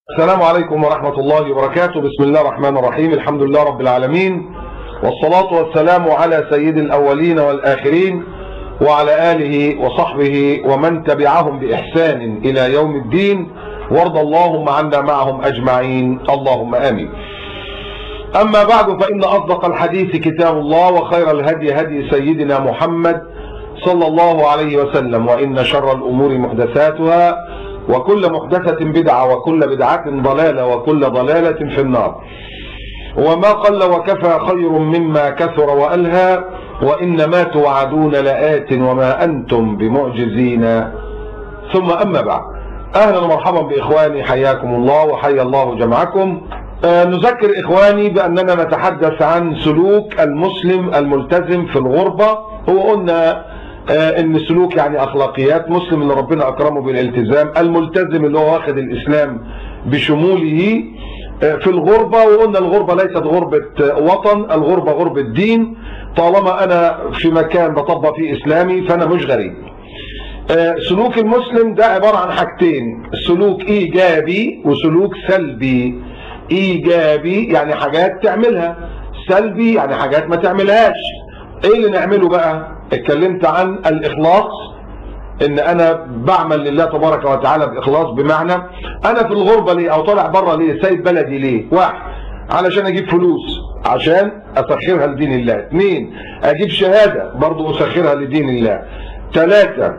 السلام عليكم ورحمة الله وبركاته. بسم الله الرحمن الرحيم. الحمد لله رب العالمين، والصلاة والسلام على سيد الأولين والآخرين وعلى آله وصحبه ومن تبعهم بإحسان إلى يوم الدين، وارض اللهم عنا معهم أجمعين، اللهم آمين. أما بعد، فإن أصدق الحديث كتاب الله، وخير الهدي هدي سيدنا محمد صلى الله عليه وسلم، وإن شر الأمور محدثاتها، وكل محدثة بدعة، وكل بدعة ضلالة، وكل ضلالة في النار. وما قل وكفى خير مما كثر وألهى، وإنما توعدون لآت وما أنتم بمعجزين. ثم أما بعد، أهلا ومرحبا بإخواني، حياكم الله وحيا الله جمعكم. نذكر إخواني بأننا نتحدث عن سلوك المسلم الملتزم في الغربة. هو قلنا ان السلوك يعني اخلاقيات مسلم اللي ربنا اكرمه بالالتزام، الملتزم اللي هو واخد الاسلام بشموله في الغربة. وقلنا الغربة ليست غربة وطن، الغربة غربة دين. طالما انا في مكان بطبق فيه اسلامي فانا مش غريب. سلوك المسلم ده عبارة عن حاجتين: سلوك ايجابي وسلوك سلبي. ايجابي يعني حاجات تعملها، سلبي يعني حاجات ما تعملهاش. ايه اللي نعمله بقى؟ اتكلمت عن الإخلاص، إن أنا بعمل لله تبارك وتعالى بإخلاص، بمعنى أنا في الغربة ليه أو طالع بره ليه، سايب بلدي ليه؟ واحد، علشان أجيب فلوس عشان أسخرها لدين الله. اثنين، أجيب شهادة برضو أسخرها لدين الله. ثلاثة،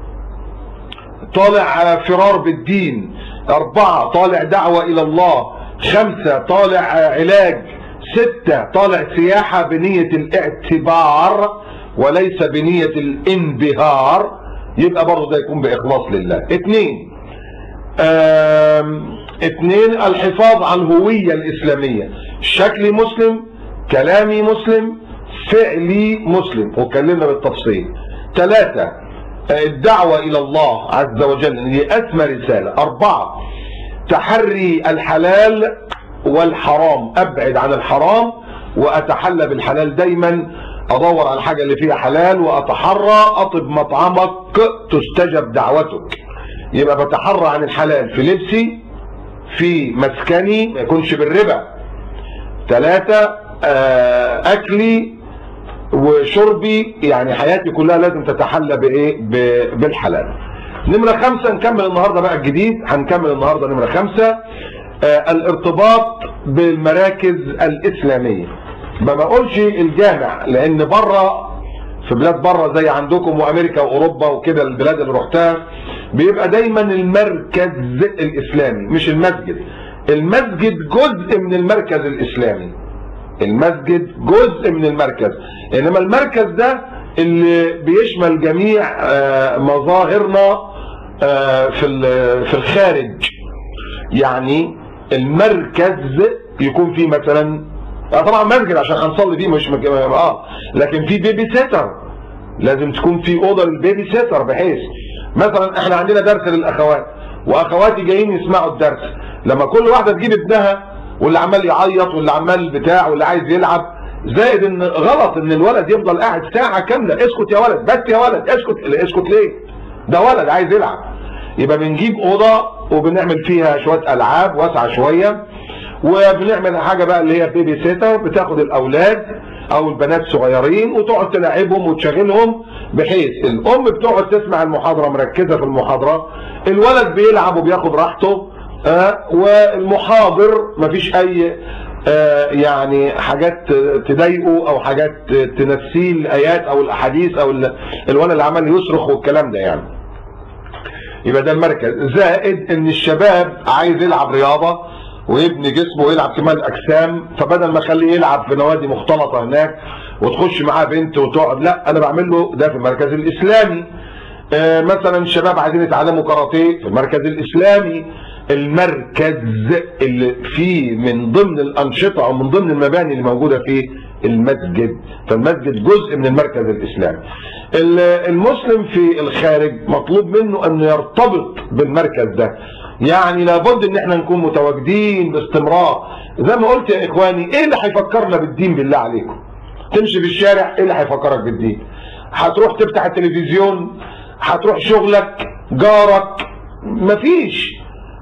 طالع فرار بالدين. أربعة، طالع دعوة إلى الله. خمسة، طالع علاج. ستة، طالع سياحة بنية الاعتبار وليس بنية الانبهار، يبقى برضه ده يكون بإخلاص لله. اثنين، الحفاظ على الهوية الإسلامية، شكلي مسلم، كلامي مسلم، فعلي مسلم، واتكلمنا بالتفصيل. ثلاثة، الدعوة إلى الله عز وجل، هي أسمى رسالة. أربعة، تحري الحلال والحرام، أبعد عن الحرام وأتحلى بالحلال دايما، أدور على الحاجة اللي فيها حلال، وأتحرى أطب مطعمك تستجب دعوتك. يبقى بتحرى عن الحلال في لبسي، في مسكني، ما يكونش بالربا. ثلاثة، أكلي وشربي، يعني حياتي كلها لازم تتحلى بإيه؟ بالحلال. نمرة خمسة، نكمل النهاردة بقى الجديد، هنكمل النهاردة نمرة خمسة، الارتباط بالمراكز الإسلامية. ما بقولش الجامع، لان بره في بلاد بره زي عندكم وامريكا واوروبا وكده، البلاد اللي رحتها بيبقى دايما المركز الاسلامي مش المسجد. المسجد جزء من المركز الاسلامي، المسجد جزء من المركز، انما المركز ده اللي بيشمل جميع مظاهرنا في الخارج. يعني المركز يكون فيه مثلا طبعا مسجد عشان هنصلي فيه، مش لكن في بيبي سيتر، لازم تكون في اوضه للبيبي سيتر، بحيث مثلا احنا عندنا درس للاخوات، واخواتي جايين يسمعوا الدرس، لما كل واحده تجيب ابنها، واللي عمال يعيط واللي عمال بتاع واللي عايز يلعب، زائد ان غلط ان الولد يفضل قاعد ساعه كامله. اسكت يا ولد، بس يا ولد اسكت. اسكت ليه؟ ده ولد عايز يلعب. يبقى بنجيب اوضه وبنعمل فيها شويه العاب واسعه شويه، وبنعمل حاجة بقى اللي هي بيبي سيتر، بتاخد الأولاد أو البنات صغيرين وتقعد تلاعبهم وتشغلهم، بحيث الأم بتقعد تسمع المحاضرة مركزة في المحاضرة، الولد بيلعب وبياخد راحته، والمحاضر مفيش أي يعني حاجات تضايقه أو حاجات تنسيه الآيات أو الأحاديث أو الولد اللي عمال يصرخ والكلام ده يعني. يبقى ده المركز. زائد إن الشباب عايز يلعب رياضة ويبني جسمه ويلعب كمال اجسام، فبدل ما اخليه يلعب في نوادي مختلطه هناك وتخش معاه بنت وتقعد، لا، انا بعمل له ده في المركز الاسلامي. مثلا الشباب عايزين يتعلموا كاراتيه في المركز الاسلامي. المركز اللي فيه من ضمن الانشطه او من ضمن المباني اللي موجوده في المسجد، فالمسجد جزء من المركز الاسلامي. المسلم في الخارج مطلوب منه انه يرتبط بالمركز ده، يعني لابد ان احنا نكون متواجدين باستمرار. زي ما قلت يا اخواني، ايه اللي هيفكرنا بالدين بالله عليكم؟ تمشي في الشارع، ايه اللي هيفكرك بالدين؟ هتروح تفتح التلفزيون، هتروح شغلك، جارك، مفيش.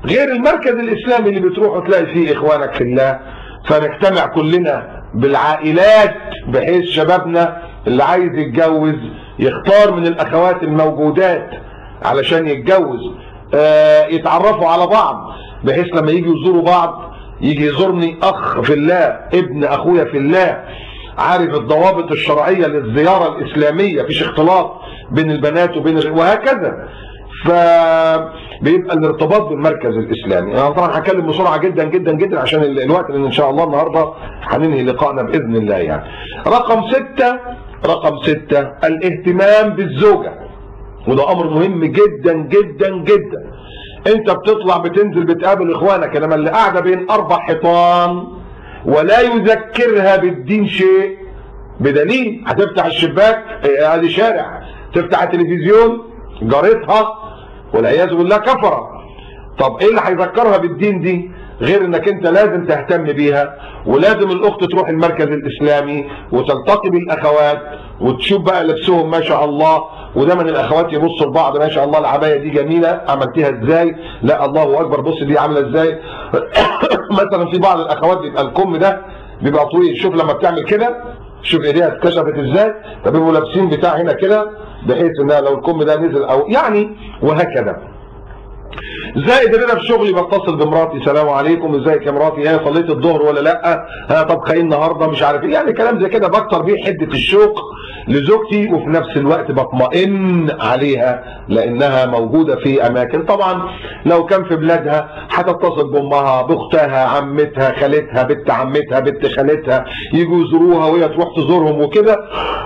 غير المركز الاسلامي اللي بتروح تلاقي فيه اخوانك في الله، فنجتمع كلنا بالعائلات بحيث شبابنا اللي عايز يتجوز يختار من الاخوات الموجودات علشان يتجوز، يتعرفوا على بعض بحيث لما يجي يزوروا بعض يجي يزورني اخ في الله ابن اخويا في الله عارف الضوابط الشرعيه للزياره الاسلاميه، مفيش اختلاط بين البنات وبين وهكذا. فبيبقى الارتباط بالمركز الاسلامي. انا طبعا هتكلم بسرعه جدا جدا جدا عشان الوقت، لان ان شاء الله النهارده هننهي لقائنا باذن الله يعني. رقم 6 الاهتمام بالزوجه، وده امر مهم جدا جدا جدا. انت بتطلع بتنزل بتقابل اخوانك، انما اللي قاعده بين 4 حيطان ولا يذكرها بالدين شيء، بدليل هتفتح الشباك ادي شارع، تفتح التلفزيون جارتها والعياذ بالله كفره. طب ايه اللي هيذكرها بالدين دي غير انك انت لازم تهتم بيها، ولازم الاخت تروح المركز الاسلامي وتلتقي بالاخوات وتشوف بقى لبسهم ما شاء الله، ودايما الاخوات يبصوا لبعض ما شاء الله العبايه دي جميله عملتيها ازاي؟ لا الله اكبر بص دي عامله ازاي؟ مثلا في بعض الاخوات بيبقى الكم ده بيبقى طويل، شوف لما بتعمل كده شوف ايديها اتكشفت ازاي، فبيبقوا لابسين بتاع هنا كده بحيث انها لو الكم ده نزل او يعني وهكذا. زائد ان انا في شغلي بتصل بمراتي سلام عليكم ازيك يا مراتي، هي صليت الظهر ولا لا؟ طب خاين النهارده مش عارف ايه، يعني كلام زي كده بكتر بيه حده الشوق لزوجتي، وفي نفس الوقت بطمئن عليها لانها موجوده في اماكن. طبعا لو كان في بلادها هتتصل بامها باختها عمتها خالتها بنت عمتها بنت خالتها يجوا يزوروها وهي تروح تزورهم وكده.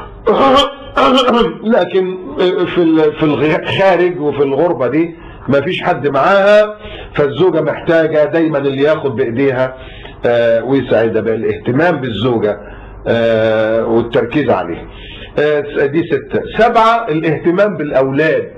لكن في الخارج وفي الغربه دي ما فيش حد معاها، فالزوجة محتاجة دايما اللي ياخد بإيديها ويساعدها بالاهتمام بالزوجة والتركيز عليها. دي 6. 7 الاهتمام بالأولاد.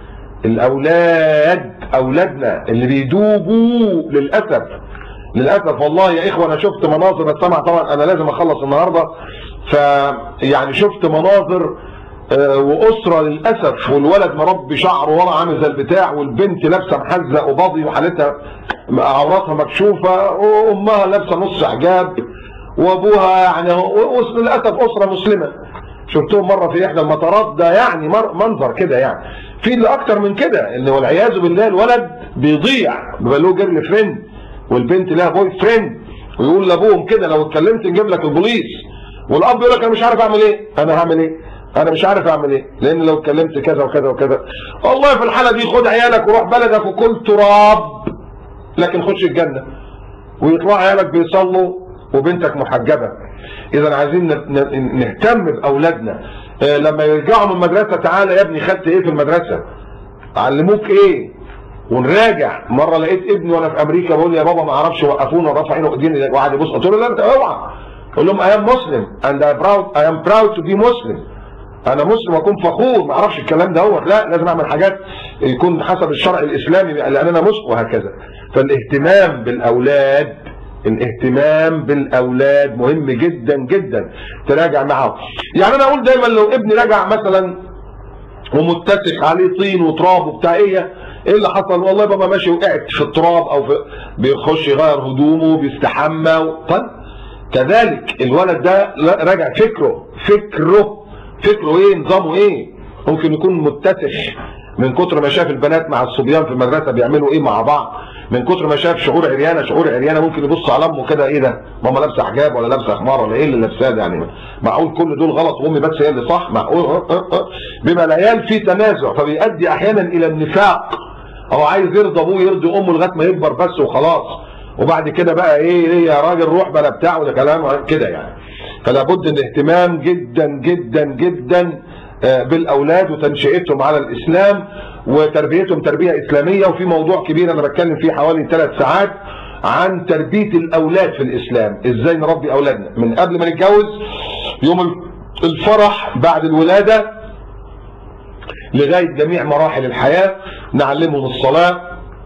أولادنا اللي بيدوبوا للأسف والله يا إخوة. أنا شفت مناظر، بس طبعا أنا لازم أخلص النهاردة، فيعني شفت مناظر واسره للاسف، والولد مربي شعره ورا عامل زي البتاع، والبنت لابسه محزق وباضي وحالتها عوراتها مكشوفه، وامها لابسه نص حجاب، وابوها يعني للاسف اسره مسلمه. شفتهم مره في احدى المطارات، ده يعني منظر كده يعني. في اللي اكتر من كده ان والعياذ بالله الولد بيضيع، بيبقى له جيرل فريند والبنت لها بوي فريند، ويقول لابوهم كده لو اتكلمت نجيب لك البوليس، والاب يقول لك انا مش عارف اعمل ايه، انا هعمل ايه؟ انا مش عارف اعمل ايه، لان لو اتكلمت كذا وكذا وكذا. والله في الحاله دي خد عيالك وروح بلدك وكل تراب، لكن خش الجنه. ويطلع عيالك بيصلوا وبنتك محجبه. اذا عايزين نهتم باولادنا. لما يرجعوا من المدرسه تعالى يا ابني خدت ايه في المدرسه؟ علموك ايه؟ ونراجع. مره لقيت ابني وانا في امريكا بقول يا بابا ما اعرفش وقفونا ورفع عينه ايدينا وقعد يبص، قلت له لا انت اوعى. قول لهم I am Muslim and I am proud to be Muslim. انا مسلم واكون فخور، ما اعرفش الكلام دوت، لا لازم اعمل حاجات يكون حسب الشرع الاسلامي لان انا مسلم وهكذا. فالاهتمام بالاولاد مهم جدا جدا، تراجع معاهم. يعني انا اقول دايما لو ابني رجع مثلا ومتسخ عليه طين وتراب وبتاع ايه اللي حصل؟ والله بابا ماشي وقعت في التراب او بيخش يغير هدومه بيستحمى طيب كذلك الولد ده راجع فكره ايه، نظامه ايه. ممكن يكون متسخ من كتر ما شاف البنات مع الصبيان في المدرسه بيعملوا ايه مع بعض، من كتر ما شاف شعور عريانه ممكن يبص على امه كده ايه ده؟ ماما لابسه حجاب ولا لابسه خمار ولا ايه اللي لابساه ده؟ يعني معقول كل دول غلط وامي بس هي اللي صح؟ معقول؟ بيبقى العيال في تنازع، فبيؤدي احيانا الى النفاق. هو عايز يرضى ابوه يرضي امه لغايه ما يكبر بس وخلاص، وبعد كده بقى ايه يا راجل روح بلا بتاع ولا كلام كده يعني. فلا بد من اهتمام جدا جدا جدا بالاولاد وتنشئتهم على الاسلام وتربيتهم تربيه اسلاميه. وفي موضوع كبير انا بتكلم فيه حوالي 3 ساعات عن تربيه الاولاد في الاسلام، ازاي نربي اولادنا من قبل ما نتجوز، يوم الفرح، بعد الولاده، لغايه جميع مراحل الحياه. نعلمهم الصلاه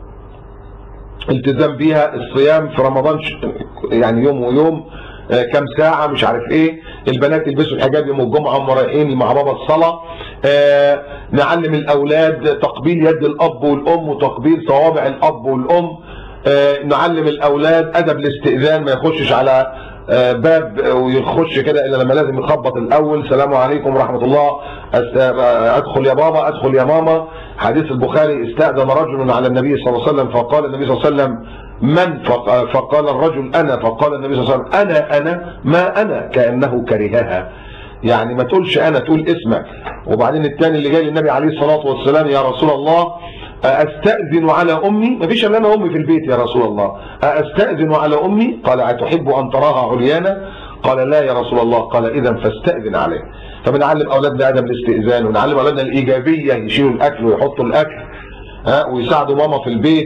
التزام بيها، الصيام في رمضان يعني يوم ويوم كم ساعة مش عارف ايه، البنات يلبسوا الحجاب يوم الجمعة وهم رايحين مع بابا الصلاة. نعلم الأولاد تقبيل يد الأب والأم وتقبيل صوابع الأب والأم نعلم الاولاد ادب الاستئذان، ما يخشش على باب ويخش كده الا لما لازم يخبط الاول. السلام عليكم ورحمه الله، ادخل يا بابا، ادخل يا ماما. حديث البخاري: استأذن رجل على النبي صلى الله عليه وسلم فقال النبي صلى الله عليه وسلم: من؟ فقال الرجل: انا. فقال النبي صلى الله عليه وسلم: انا ما انا، كأنه كرهها. يعني ما تقولش انا، تقول اسمك. وبعدين الثاني اللي جاي للنبي عليه الصلاه والسلام: يا رسول الله استأذن على امي؟ ما فيش الا انا امي في البيت يا رسول الله، استأذن على امي؟ قال: اتحب ان تراها عريانا؟ قال: لا يا رسول الله. قال: اذا فاستأذن عليه. فبنعلم اولادنا ادب الاستئذان، ونعلم اولادنا الايجابيه، يشيلوا الاكل ويحطوا الاكل، ويساعدوا ماما في البيت،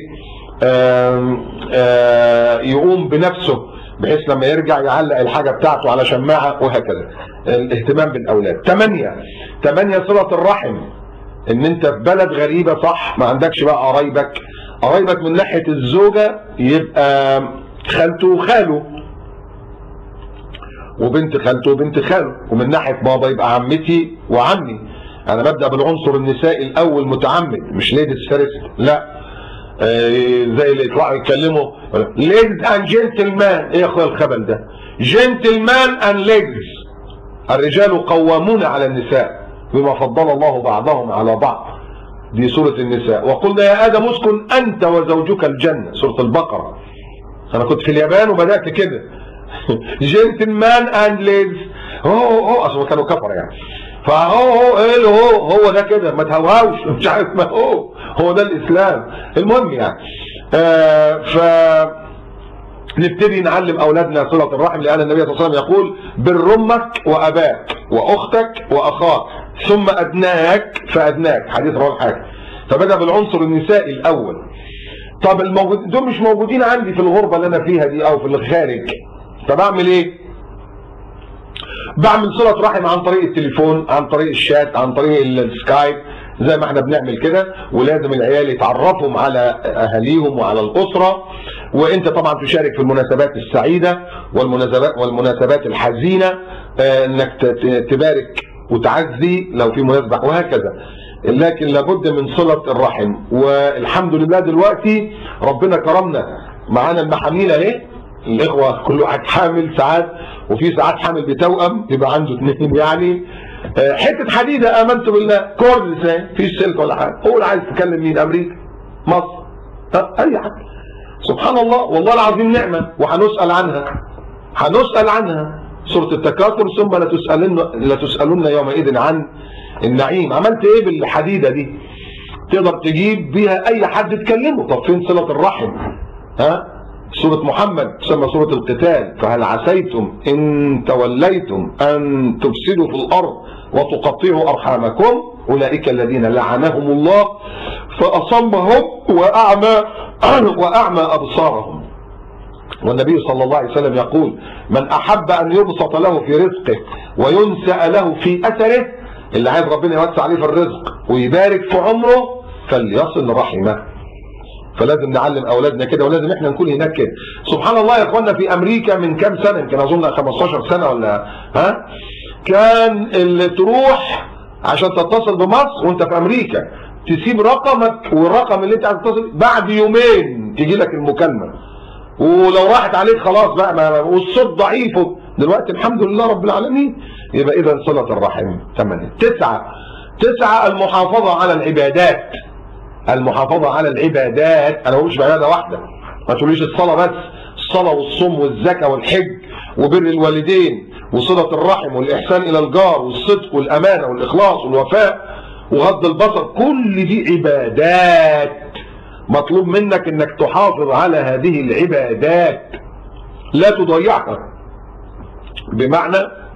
يقوم بنفسه بحيث لما يرجع يعلق الحاجه بتاعته على شماعه، وهكذا. الاهتمام بالاولاد. 8 صله الرحم. ان انت في بلد غريبه، صح، ما عندكش بقى قرايبك من ناحيه الزوجه يبقى خالته وخاله، وبنت خالته وبنت خاله، ومن ناحيه بابا يبقى عمتي وعمي. انا ببدا بالعنصر النسائي الاول متعمد، مش ليديز فيرست، لا. زي اللي يطلعوا يتكلموا ليديز اند جنتلمان. ايه يا اخويا الخبل ده؟ جنتلمان اند ليديز. الرجال قوامون على النساء بما فضل الله بعضهم على بعض. دي سورة النساء. وقلنا يا آدم اسكن أنت وزوجك الجنة، سورة البقرة. أنا كنت في اليابان وبدأت كده جنتلمان أند ليدز. هو أصلا كانوا كفر يعني. هو ده كده، ما تهوهوش، مش عارف ما هو ده الإسلام. المهم يعني نبتدي نعلم اولادنا صله الرحم، لان النبي صلى الله عليه وسلم يقول: بر امك واباك واختك واخاك ثم ادناك فادناك. حديث رواه الحاكم. فبدا بالعنصر النسائي الاول. طب دول مش موجودين عندي في الغربه اللي انا فيها دي او في الخارج، طب اعمل ايه؟ بعمل صله رحم عن طريق التليفون، عن طريق الشات، عن طريق السكايب، زي ما احنا بنعمل كده. ولازم العيال يتعرفوا على اهاليهم وعلى الاسره. وانت طبعا تشارك في المناسبات السعيده والمناسبات الحزينه، انك تبارك وتعزي لو في مناسبه وهكذا. لكن لابد من صله الرحم. والحمد لله دلوقتي ربنا كرمنا، معانا المحاميل اهي، الاخوه كل واحد حامل ساعات، وفي ساعات حامل بتوأم يبقى عنده 2 يعني. حته حديده امنت بالله، كورد فيش سلك ولا حاجه. قول عايز تكلم مين؟ امريكا، مصر، اي حاجه. سبحان الله، والله العظيم نعمه وهنسال عنها. سوره التكاثر: ثم لتسالن يومئذ عن النعيم. عملت ايه بالحديده دي؟ تقدر تجيب بيها اي حد تكلمه. طب فين صله الرحم؟ سورة محمد تسمى سورة القتال: فهل عسيتم إن توليتم أن تفسدوا في الأرض وتقطعوا أرحامكم أولئك الذين لعنهم الله فأصمهم وأعمى أبصارهم. والنبي صلى الله عليه وسلم يقول: من أحب أن يبسط له في رزقه وينسأ له في أثره، اللي عايز ربنا يوسع عليه في الرزق ويبارك في عمره فليصل رحمه. فلازم نعلم اولادنا كده، ولازم احنا نكون هناك كده. سبحان الله يا اخوانا، في امريكا من كام سنه، يمكن اظن 15 سنه ولا كان اللي تروح عشان تتصل بمصر وانت في امريكا تسيب رقمك والرقم اللي انت عايز تتصل، بعد يومين تيجي لك المكالمه، ولو راحت عليك خلاص بقى، والصوت ضعيف. دلوقتي الحمد لله رب العالمين. يبقى اذا صله الرحم 8. 9 المحافظه على العبادات. المحافظة على العبادات. أنا مش بعبادة واحدة، ما تقوليش الصلاة بس، الصلاة والصوم والزكاة والحج وبر الوالدين وصلة الرحم والإحسان إلى الجار والصدق والأمانة والإخلاص والوفاء وغض البصر. كل دي عبادات مطلوب منك إنك تحافظ على هذه العبادات، لا تضيعها. بمعنى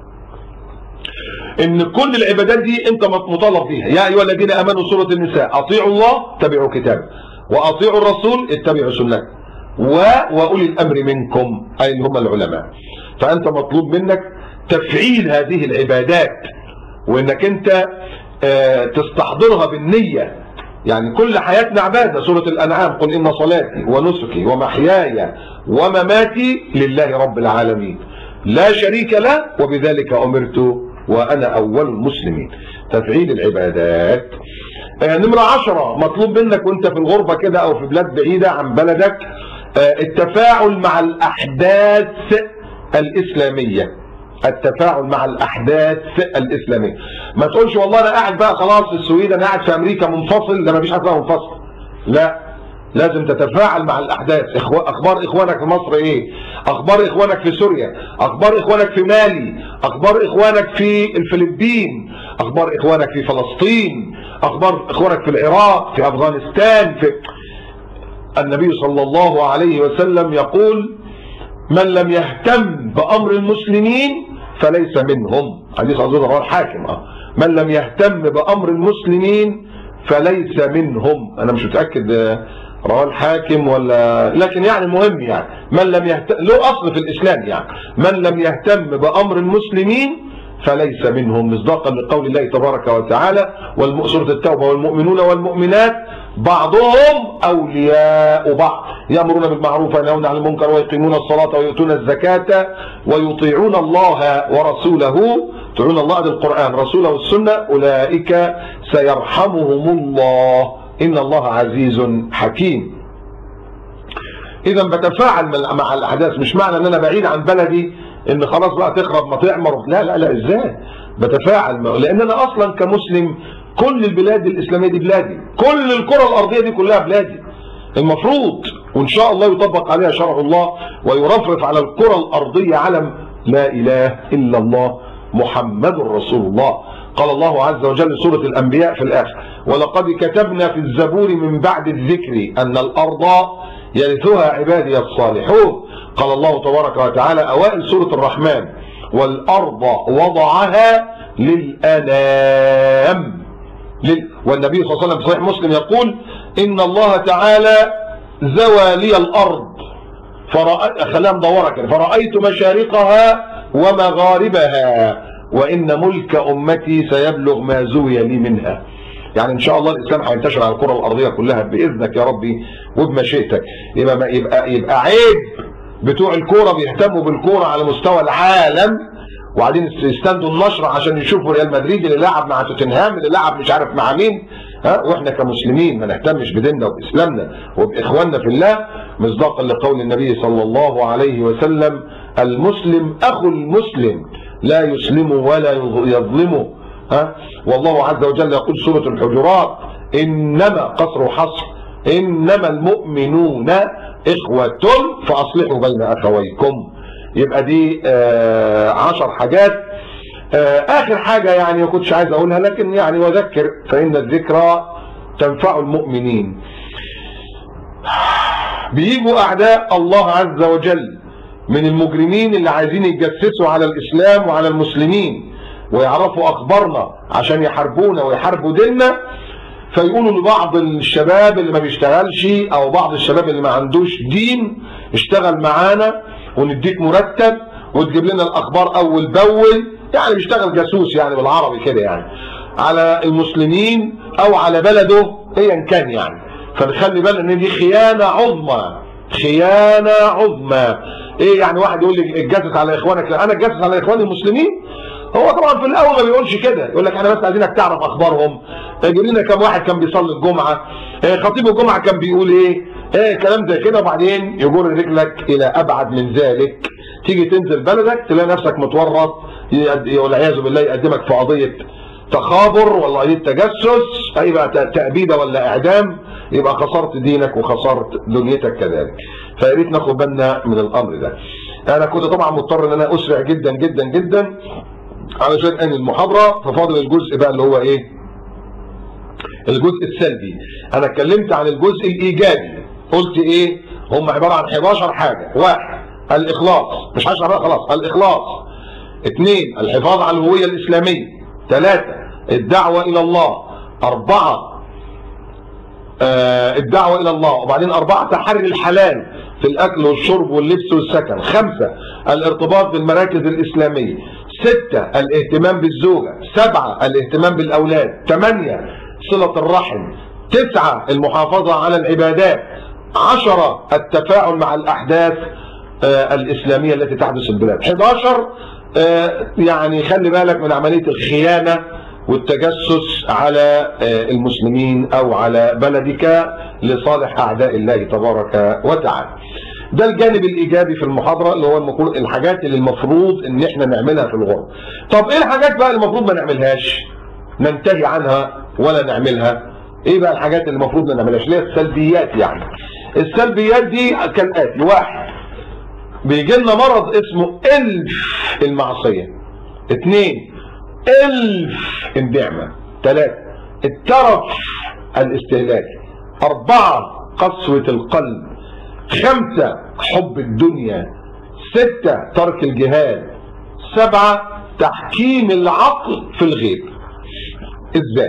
ان كل العبادات دي انت مطالب فيها. يا ايها الذين امنوا سوره النساء: اطيعوا الله اتبعوا كتابه، واطيعوا الرسول اتبعوا سنته، واولي الامر منكم، اي اللي هم العلماء. فانت مطلوب منك تفعيل هذه العبادات، وانك انت تستحضرها بالنيه. يعني كل حياتنا عباده. سوره الانعام: قل ان صلاتي ونسكي ومحياي ومماتي لله رب العالمين لا شريك له وبذلك امرت وانا اول المسلمين. تفعيل العبادات. نمرة 10 مطلوب منك وانت في الغربة كده او في بلاد بعيدة عن بلدك التفاعل مع الأحداث الإسلامية. التفاعل مع الأحداث الإسلامية. ما تقولش والله أنا قاعد بقى خلاص في السويد، أنا قاعد في أمريكا منفصل، ده ما فيش حاجة منفصل. لا، لازم تتفاعل مع الأحداث. أخبار إخوانك في مصر إيه؟ أخبار إخوانك في سوريا، أخبار إخوانك في مالي، أخبار إخوانك في الفلبين، أخبار إخوانك في فلسطين، أخبار إخوانك في العراق، في أفغانستان. النبي صلى الله عليه وسلم يقول: من لم يهتم بأمر المسلمين فليس منهم. حديث رواه الحاكم. من لم يهتم بأمر المسلمين فليس منهم. أنا مش متأكد رواه الحاكم ولا، لكن يعني المهم يعني من لم يهتم، له أصل في الإسلام يعني، من لم يهتم بأمر المسلمين فليس منهم، مصداقا لقول الله تبارك وتعالى: سورة التوبة: والمؤمنون والمؤمنات بعضهم أولياء بعض يأمرون بالمعروف وينهون عن المنكر ويقيمون الصلاة ويؤتون الزكاة ويطيعون الله ورسوله. يطيعون الله ده القرآن، رسوله والسنة، أولئك سيرحمهم الله إن الله عزيز حكيم. إذا بتفاعل مع الأحداث. مش معنى أن أنا بعيد عن بلدي إن خلاص بقى تخرب ما تعمر. لا لا لا، إزاي؟ بتفاعل لأن أنا أصلا كمسلم كل البلاد الإسلامية دي بلادي، كل الكرة الأرضية دي كلها بلادي. المفروض وإن شاء الله يطبق عليها شرع الله ويرفرف على الكرة الأرضية علم لا إله إلا الله محمد رسول الله. قال الله عز وجل سورة الأنبياء في الآخر: ولقد كتبنا في الزبور من بعد الذكر أن الأرض يرثها عبادي الصالحون. قال الله تبارك وتعالى أوائل سورة الرحمن: والأرض وضعها للأنام. والنبي صلى الله عليه وسلم في صحيح مسلم يقول: إن الله تعالى زوى لي الأرض خليها مدورة كده، فرأيت مشارقها ومغاربها وإن ملك أمتي سيبلغ ما زوي لي منها. يعني إن شاء الله الإسلام هينتشر على الكرة الأرضية كلها بإذنك يا ربي وبمشيئتك. يبقى عيب بتوع الكورة بيهتموا بالكورة على مستوى العالم وبعدين يستندوا النشر عشان يشوفوا ريال مدريد اللي لعب مع توتنهام اللي لعب مش عارف مع مين، واحنا كمسلمين ما نهتمش بديننا وباسلامنا وباخواننا في الله، مصداقا لقول النبي صلى الله عليه وسلم: المسلم اخو المسلم لا يسلم ولا يظلمه. والله عز وجل يقول سورة الحجرات: انما قصر حصر انما المؤمنون اخوة فاصلحوا بين اخويكم. يبقى دي 10 حاجات. اخر حاجة يعني ما كنتش عايز اقولها لكن يعني وذكر فان الذكرى تنفع المؤمنين. بيجوا اعداء الله عز وجل من المجرمين اللي عايزين يتجسسوا على الاسلام وعلى المسلمين ويعرفوا اخبارنا عشان يحاربونا ويحاربوا ديننا، فيقولوا لبعض الشباب اللي ما بيشتغلش او بعض الشباب اللي ما عندوش دين: اشتغل معانا ونديك مرتب وتجيب لنا الاخبار اول باول. يعني بيشتغل جاسوس يعني بالعربي كده يعني على المسلمين او على بلده ايا كان يعني. فنخلي بالنا ان دي خيانه عظمى، خيانه عظمى. ايه يعني واحد يقول لي اتجسس على اخوانك؟ لا، انا اتجسس على اخواني المسلمين؟ هو طبعا في الاول ما بيقولش كده، يقول لك احنا بس عايزينك تعرف اخبارهم، جيب لنا كم واحد كان بيصلي الجمعه، خطيب الجمعه كان بيقول ايه كلام زي كده، وبعدين يجر رجلك الى ابعد من ذلك. تيجي تنزل بلدك تلاقي نفسك متورط والعياذ بالله، يقدمك في قضيه تخابر ولا قضيه تجسس، اي بقى تأبيده ولا اعدام، يبقى خسرت دينك وخسرت دنيتك كذلك. فيا ريت ناخد بالنا من الامر ده. انا كنت طبعا مضطر ان انا اسرع جدا جدا جدا علشان انهي المحاضره، ففاضل الجزء بقى اللي هو الجزء السلبي. انا اتكلمت عن الجزء الايجابي، قلت هم عباره عن 11 حاجه. 1 الاخلاص، مش 10 بقى خلاص، الاخلاص. 2 الحفاظ على الهويه الاسلاميه. 3 الدعوه الى الله. 4 الدعوه الى الله، وبعدين 4 تحري الحلال في الاكل والشرب واللبس والسكن. 5 الارتباط بالمراكز الاسلاميه. 6 الاهتمام بالزوجه. 7 الاهتمام بالاولاد. 8 صله الرحم. 9 المحافظه على العبادات. 10 التفاعل مع الاحداث الاسلاميه التي تحدث في البلاد. 11 يعني خلي بالك من عمليه الخيانه والتجسس على المسلمين او على بلدك لصالح اعداء الله تبارك وتعالى. ده الجانب الايجابي في المحاضره، اللي هو الحاجات اللي المفروض ان احنا نعملها في الغرب. طب ايه الحاجات بقى اللي المفروض ما نعملهاش، ننتهي عنها ولا نعملها؟ ايه بقى الحاجات اللي المفروض ما نعملهاش؟ اللي هي السلبيات. يعني السلبيات دي كالاتي: واحد، بيجي لنا مرض اسمه الف المعصيه. اثنين، الف النعمه. ثلاثه، الترف الاستهلاكي. اربعه، قسوه القلب. خمسه، حب الدنيا. سته، ترك الجهاد. سبعه، تحكيم العقل في الغيب. ازاي؟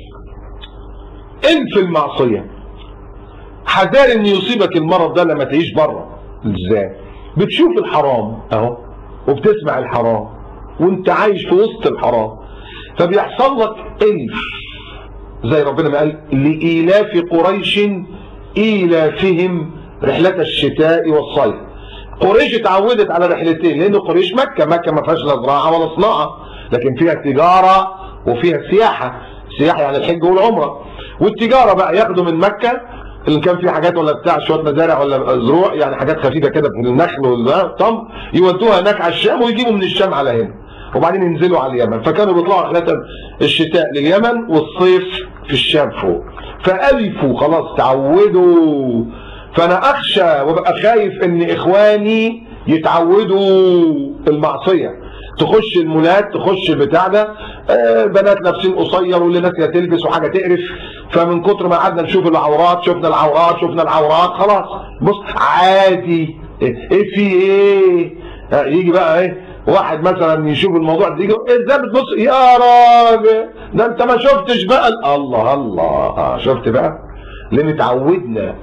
الف المعصيه، حذار ان يصيبك المرض ده لما تعيش بره. ازاي؟ بتشوف الحرام اهو، وبتسمع الحرام، وانت عايش في وسط الحرام، فبيحصل لك الف. زي ربنا ما قال: لإيلاف قريش إيلافهم رحلة الشتاء والصيف. قريش اتعودت على رحلتين، لأن قريش مكة ما فيهاش لا زراعة ولا صناعة، لكن فيها تجارة وفيها سياحة. سياحة يعني الحج والعمرة. والتجارة بقى ياخدوا من مكة اللي كان فيه حاجات ولا بتاع شويه مزارع ولا زروع، يعني حاجات خفيفه كده في النخل والتمر، يودوها هناك على الشام ويجيبوا من الشام على هنا، وبعدين ينزلوا على اليمن. فكانوا بيطلعوا رحلات الشتاء لليمن والصيف في الشام فوق. فألفوا خلاص، تعودوا. فانا اخشى وابقى خايف ان اخواني يتعودوا المعصيه، تخش المولات، تخش البتاع ده، بنات لابسين قصير واللي ناسيه تلبس وحاجه تقرف. فمن كتر ما قعدنا نشوف العورات، شفنا العورات خلاص، بص عادي. ايه في ايه؟ يجي بقى ايه واحد مثلا يشوف الموضوع ده، يجي ازاي بتبص يا راجل، ده انت ما شفتش بقى. الله شفت بقى؟ لان تعودنا،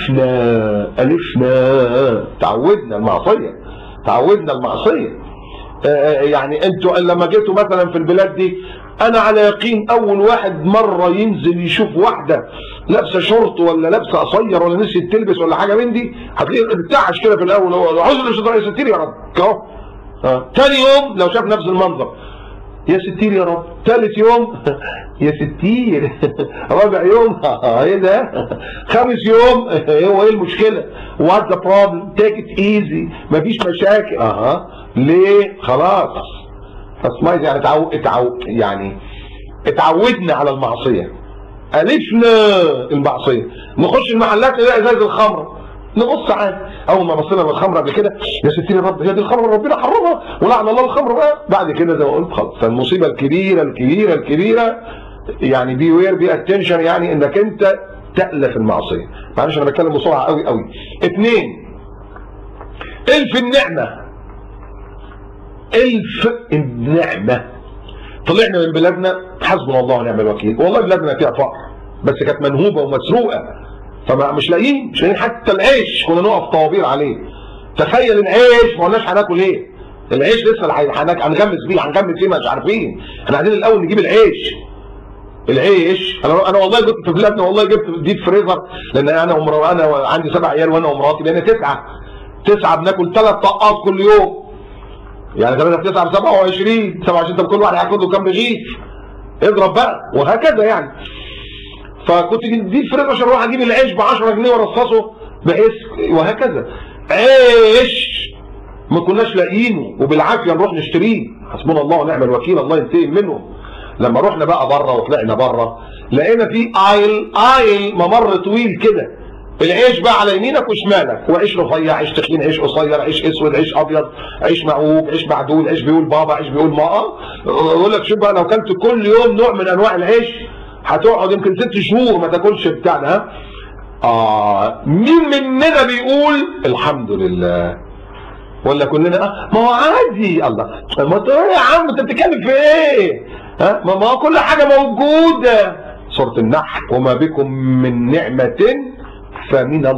الفنا تعودنا المعصيه. يعني انتوا لما جيتوا مثلا في البلاد دي، انا على يقين اول واحد مره ينزل يشوف واحده لابسه شورت ولا لابسه قصير ولا نسيت تلبس ولا حاجه من دي، هتلاقيه بتعش كده في الاول، هو عذر الشيطان يا ستير يا رب اهو. تاني يوم لو شاف نفس المنظر، يا ستير يا رب. ثالث يوم يا ستير. رابع يوم ايه ده؟ خامس يوم هو ايه المشكله؟ وات ذا بروبلم؟ تيك ات ايزي، مفيش مشاكل. ليه؟ خلاص فاسمايز. يعني اتعودنا على المعصيه، الفنا المعصيه. نخش المحلات نلاقي ازاز الخمر، نبص عادي. اول ما بصينا للخمر قبل كده، يا ستير يا رب، هي دي الخمر ربنا حرمها ولعن الله الخمر بقى. بعد كده زي ما قلت خلاص. فالمصيبه الكبيره يعني بي اتنشن، يعني انك انت تألف المعصيه. معلش انا بتكلم بسرعه قوي. 2، الف النعمه. طلعنا من بلادنا حسبنا الله ونعم الوكيل، والله بلادنا فيها فقر، بس كانت منهوبه ومسروقه، فمش لاقيين حتى العيش، كنا نقف طوابير عليه. تخيل العيش ما قلناش هناكل ايه؟ العيش لسه هنغمس فيه مش عارفين. احنا قاعدين الاول نجيب العيش. انا والله كنت في بلادنا، والله جبت ديب فريزر، لان انا عندي 7 عيال وانا ومراتي، لان 9 بناكل 3 طقات كل يوم. يعني 3 في 9 ب 27. طب كل واحد هياخد له كام رغيف؟ اضرب بقى، وهكذا يعني. فكنت دي فريزر عشان اروح اجيب العيش ب 10 جنيه وارصصه بحيث، وهكذا. عيش ما كناش لاقيينه، وبالعافيه نروح نشتريه. حسبنا الله ونعم الوكيل، الله ينتقم منهم. لما رحنا بقى بره وطلعنا بره، لقينا في ايل ممر طويل كده، العيش بقى على يمينك وشمالك، وعيش رفيع، عيش تخين، عيش قصير، عيش اسود، عيش ابيض، عيش معوج، عيش معدول، عيش بيقول بابا، عيش بيقول ماما. يقول لك شوف بقى، لو كلت كل يوم نوع من انواع العيش هتقعد يمكن 6 شهور ما تاكلش بتاعنا. مين مننا بيقول الحمد لله؟ ولا كلنا ما هو عادي؟ الله، ما يا عم انت بتتكلم في ايه؟ ما هو كل حاجه موجوده. سوره النحل: وما بكم من نعمه فمن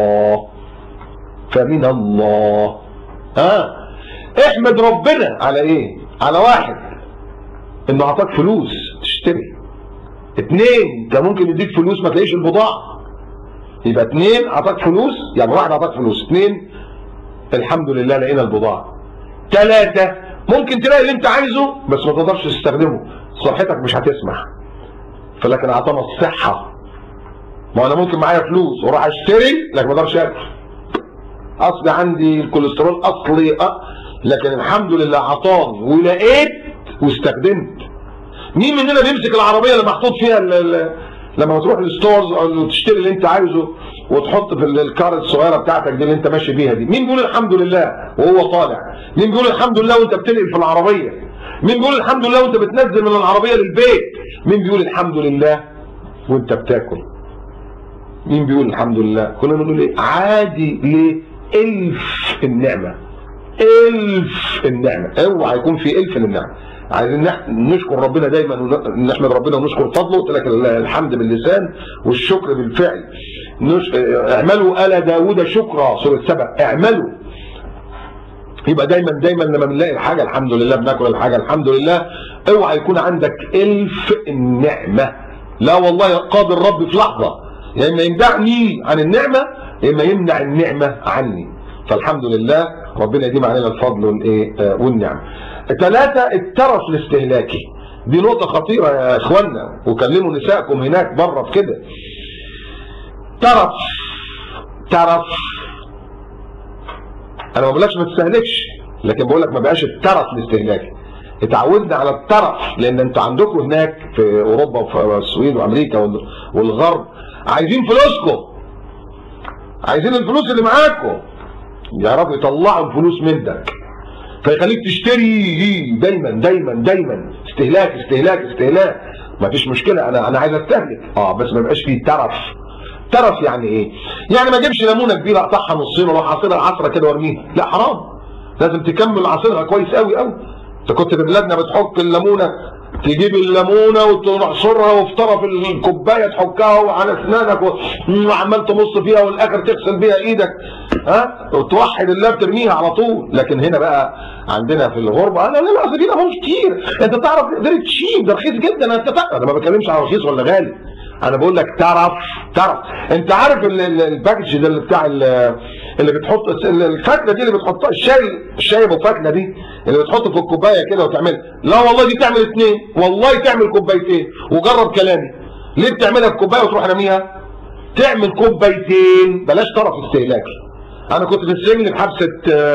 الله. احمد ربنا على ايه؟ على 1 انه اعطاك فلوس تشتري. 2 كان ممكن يديك فلوس ما تلاقيش البضاعه، يبقى 2 اعطاك فلوس، يعني 1 اعطاك فلوس، 2 الحمد لله لقينا البضاعه. 3 ممكن تلاقي اللي انت عايزه بس ما تقدرش تستخدمه، صحتك مش هتسمح، فلكن اعطانا الصحه. ما انا ممكن معايا فلوس واروح اشتري لكن ما اقدرش اكل، اصلي عندي الكوليسترول اصلي لكن الحمد لله عطاني ولقيت واستخدمت. مين مننا بيمسك العربيه اللي محطوط فيها لما تروح للستورز او تشتري اللي انت عايزه وتحط في الكار الصغيره بتاعتك دي اللي انت ماشي بيها دي، مين بيقول الحمد لله وهو طالع؟ مين بيقول الحمد لله وانت بتنقل في العربيه؟ مين بيقول الحمد لله وانت بتنزل من العربيه للبيت؟ مين بيقول الحمد لله وانت بتاكل؟ مين بيقول الحمد لله؟ كلنا نقول ايه؟ عادي. ليه؟ الف النعمه، الف النعمه. اوعى يكون في الف للنعمه. عايزين نشكر ربنا دايما ونحمد ربنا ونشكر فضله. قلت لك الحمد باللسان والشكر بالفعل. اعملوا آل داوود شكرا، سورة سبأ. اعملوا. يبقى دايما لما بنلاقي الحاجه الحمد لله، بناكل الحاجه الحمد لله. اوعى يكون عندك الف النعمه. لا والله قادر ربي في لحظه يا اما يمنعني عن النعمه يا اما يمنع النعمه عني. فالحمد لله ربنا يديم علينا الفضل والنعمه. 3 الترف الاستهلاكي. دي نقطة خطيرة يا اخوانا، وكلموا نسائكم هناك بره في كده. ترف انا ما بقولكش ما تستهلكش، لكن بقول لك ما بقاش الترف الاستهلاكي. اتعودنا على الترف لان انتوا عندكم هناك في اوروبا وفي السويد وامريكا والغرب عايزين فلوسكم، عايزين الفلوس اللي معاكم، يعرفوا يطلعوا الفلوس منك، فيخليك تشتري دايما استهلاك. ما فيش مشكله، انا عايز استهلك بس ما يبقاش فيه ترف. يعني ايه؟ يعني ما اجيبش ليمونه كبيره اقطعها نصين واروح عصيرها عصره كده وارميها، لا حرام. لازم تكمل عصيرها كويس قوي. انت كنت في بلادنا بتحك الليمونه، تجيب الليمونه وتعصرها وفي طرف الكوبايه تحكها وعلى اسنانك وعمال تمص فيها والاخر تغسل بيها ايدك وتوحد الله بترميها على طول. لكن هنا بقى عندنا في الغربه لا اصل دي مش كتير، انت تعرف تقدر تشيل، ده رخيص جدا. انا ما بتكلمش على رخيص ولا غالي، انا بقول لك ترف. انت عارف الباكج ده اللي بتاع اللي بتحط الفتله دي اللي بتحطها، الشاي ابو فتله دي اللي بتحطه في الكوبايه كده وتعمل، لا والله دي تعمل 2، والله تعمل كوبايتين. وجرب كلامي، ليه بتعملها في كوبايه وتروح راميها؟ تعمل كوبايتين، بلاش طرف استهلاكي. انا كنت في السجن في حبسه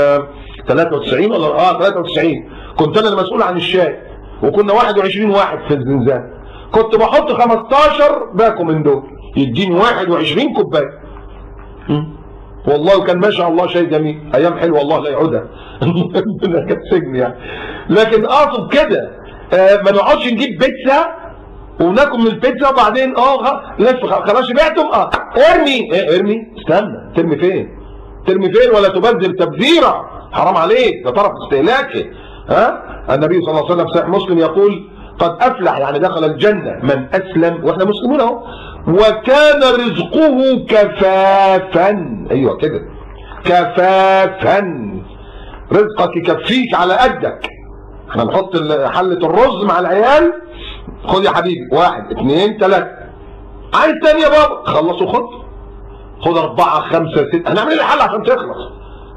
93 ولا 93، كنت انا المسؤول عن الشاي، وكنا 21 واحد في الزنزانه. كنت بحط 15 باكو من دول يديني 21 كوبايه. والله وكان ما شاء الله شيء جميل، ايام حلوه والله لا يعودها. كانت سجن يعني. لكن اقصد كده ما نقعدش نجيب بيتزا وناكل من البيتزا وبعدين لف خلاص بعتم ارمي. استنى، ترمي فين ولا تبذر تبذيره؟ حرام عليك، ده طرف استهلاكي. النبي صلى الله عليه وسلم في صحيح مسلم يقول قد افلح، يعني دخل الجنه من اسلم، واحنا مسلمون اهو، وكان رزقه كفافا. ايوه كده، كفافا، رزقك يكفيك على قدك. احنا نحط حله الرز مع العيال، خد يا حبيبي 1 2 3، عايز تاني يا بابا خلصوا، خد 4 5 6، هنعمل ايه الحل عشان تخلص؟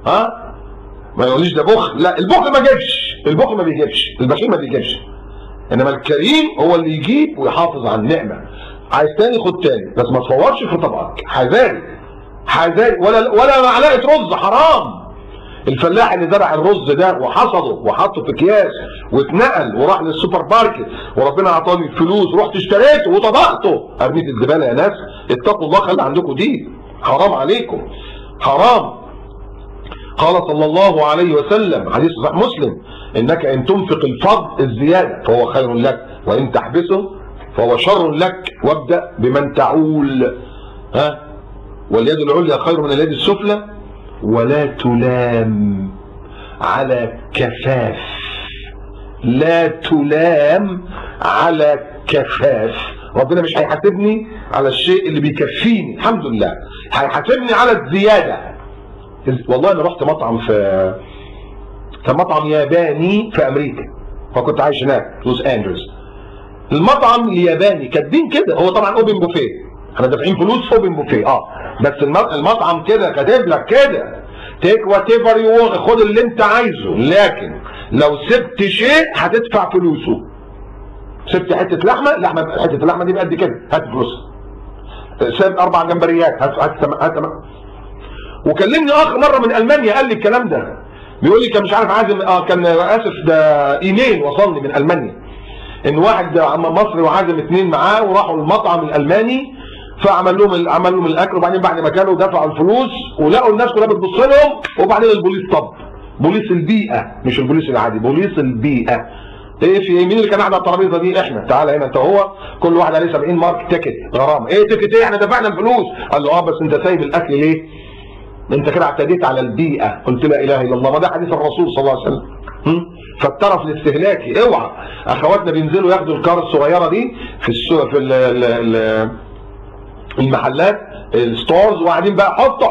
ما يقوليش ده بخل، لا البخل ما جابش، البخل ما بيجيبش، البخيل ما بيجيبش، انما الكريم هو اللي يجيب ويحافظ على النعمه. عايز تاني خد تاني، بس ما تصورش في طبقك، حذاري ولا معلقه رز، حرام. الفلاح اللي زرع الرز ده وحصده وحطه في اكياس واتنقل وراح للسوبر ماركت وربنا اعطاني الفلوس رحت اشتريته وطبخته، ارميت الزباله يا ناس. اتقوا الله، خلي عندكم دي، حرام عليكم، حرام. قال صلى الله عليه وسلم حديث صحيح مسلم: انك ان تنفق الفضل الزياده فهو خير لك، وان تحبسه فهو شر لك، وابدا بمن تعول. واليد العليا خير من اليد السفلى، ولا تلام على كفاف. لا تلام على كفاف. ربنا مش هيحاسبني على الشيء اللي بيكفيني، الحمد لله، هيحاسبني على الزياده. والله انا رحت مطعم كان مطعم ياباني في امريكا، فكنت عايش هناك في لوس انجلوس. المطعم الياباني كاتبين كده، هو طبعا اوبن بوفيه، احنا دافعين فلوس في اوبن بوفيه بس المطعم كده كاتب لك كده تيك وات ايفر يو، خد اللي انت عايزه، لكن لو سبت شيء هتدفع فلوسه. سبت حته لحمه، حته اللحمه دي بقد كده، هات فلوسها. ساب 4 جمبريات، هات. وكلمني اخ مره من المانيا قال لي الكلام ده، بيقول لي كان مش عارف عازم، كان اسف ده ايميل وصلني من المانيا ان واحد مصري وعازم 2 معاه وراحوا المطعم الالماني، فعمل لهم الاكل، وبعدين بعد ما كانوا دفعوا الفلوس ولقوا الناس كلها بتبص لهم، وبعدين البوليس طب، بوليس البيئه مش البوليس العادي، بوليس البيئه. ايه في مين اللي كان قاعد على الترابيزه دي؟ احنا. تعالى هنا انت وهو، كل واحد عليه 70 مارك تيكت غرامه. ايه تيكت ايه؟ احنا دفعنا الفلوس. قال له بس انت سايب الاكل ليه؟ انت كده اعتديت على البيئه. قلت لا اله الا الله، ما ده حديث الرسول صلى الله عليه وسلم. فالترف الاستهلاكي اوعى. اخواتنا بينزلوا ياخدوا الكار الصغيره دي في المحلات الستورز، وقاعدين بقى حط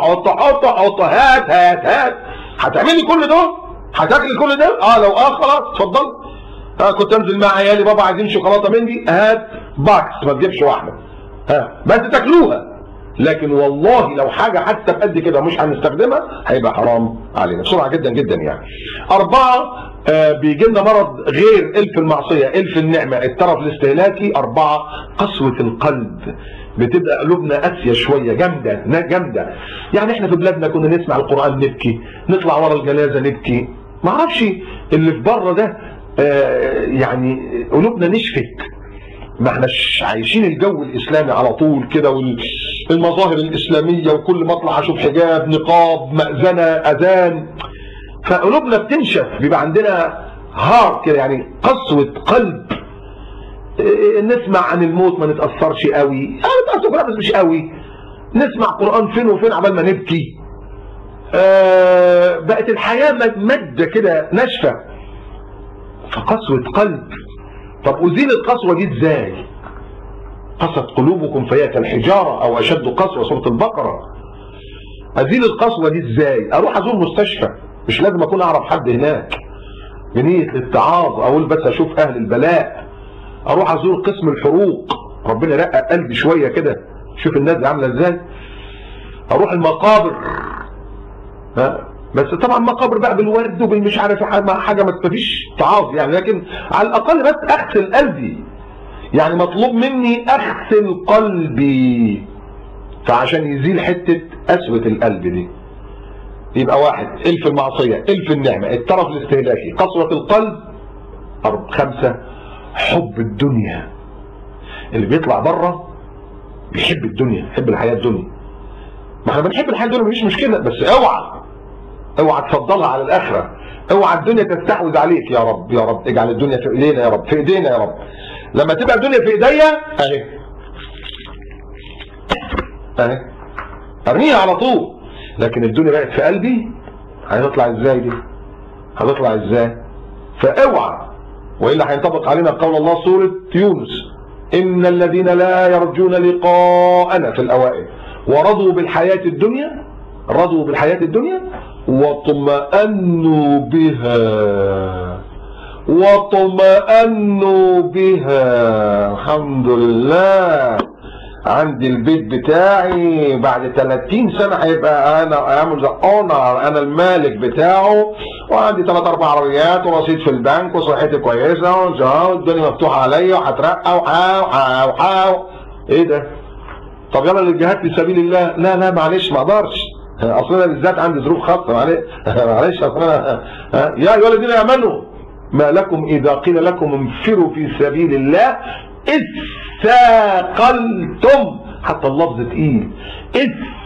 هات. هتعملي كل ده؟ هتاكلي كل ده؟ لو خلاص اتفضل. كنت انزل مع عيالي، بابا عايزين شوكولاته مندي، هات باكس، ما تجيبش واحده. بس تاكلوها. لكن والله لو حاجه حتى بقد كده مش هنستخدمها هيبقى حرام علينا بسرعه جدا جدا يعني. 4 بيجي لنا مرض غير الف المعصيه، الف النعمه، الترف الاستهلاكي. 4 قسوه القلب، بتبقى قلوبنا قاسيه شويه، جامده. يعني احنا في بلادنا كنا نسمع القران نبكي، نطلع ورا الجنازه نبكي، ما اعرفش اللي في بره ده يعني قلوبنا نشفت. ما احناش عايشين الجو الاسلامي على طول كده، والمظاهر الاسلاميه، وكل ما اطلع اشوف حجاب، نقاب، مأذنه، اذان، فقلوبنا بتنشف، بيبقى عندنا هارت كده، يعني قسوه قلب. نسمع عن الموت ما نتاثرش قوي، نتاثر بس مش قوي. نسمع قران فين وفين عبال ما نبكي. بقت الحياه ماده كده ناشفه، فقسوه قلب. طب أزيل القسوة دي ازاي؟ قست قلوبكم فهي كالحجارة أو أشد قسوة، سورة البقرة. أزيل القسوة دي ازاي؟ أروح أزور مستشفى، مش لازم أكون أعرف حد هناك، بنية الاتعاظ، أقول بس أشوف أهل البلاء. أروح أزور قسم الحروق، ربنا رقق قلبي شوية كده، شوف الناس دي عاملة ازاي. أروح المقابر، بس طبعا مقابر بقى بالورد وبالمش عارف حاجه ما فيش تعاظ يعني، لكن على الاقل بس اغسل قلبي، يعني مطلوب مني اغسل قلبي. فعشان يزيل حته قسوه القلب دي، يبقى 1 الف المعصيه، الف النعمه، الترف الاستهلاكي، قسوه القلب. 5 حب الدنيا. اللي بيطلع بره بيحب الدنيا، بيحب الحياه الدنيا. ما احنا بنحب الحياه الدنيا مفيش مشكله، بس اوعى تفضلها على الاخره. اوعى الدنيا تستحوذ عليك. يا رب يا رب اجعل الدنيا في ايدينا يا رب، في ايدينا يا رب. لما تبقى الدنيا في ايديا اهي ارميها على طول. لكن الدنيا بقت في قلبي، هتطلع ازاي دي؟ هتطلع ازاي؟ فاوعى، والا هينطبق علينا قول الله سوره يونس: ان الذين لا يرجون لقاءنا في الاوائل ورضوا بالحياه الدنيا، رضوا بالحياة الدنيا واطمأنوا بها. الحمد لله، عندي البيت بتاعي بعد 30 سنة هيبقى انا اعمل اونر، انا المالك بتاعه، وعندي 3 4 عربيات ورصيد في البنك وصحتي كويسة والدنيا مفتوحة عليا وهترقى وحاو. ايه ده؟ طب يلا للجهاد في سبيل الله. لا معلش ما اقدرش، اصل انا بالذات عندي ظروف خاصه، معلش اصل انا يا ايها الذين امنوا ما لكم اذا قيل لكم انفروا في سبيل الله اذ ثاقلتم، حتى اللفظ تقيل، اذ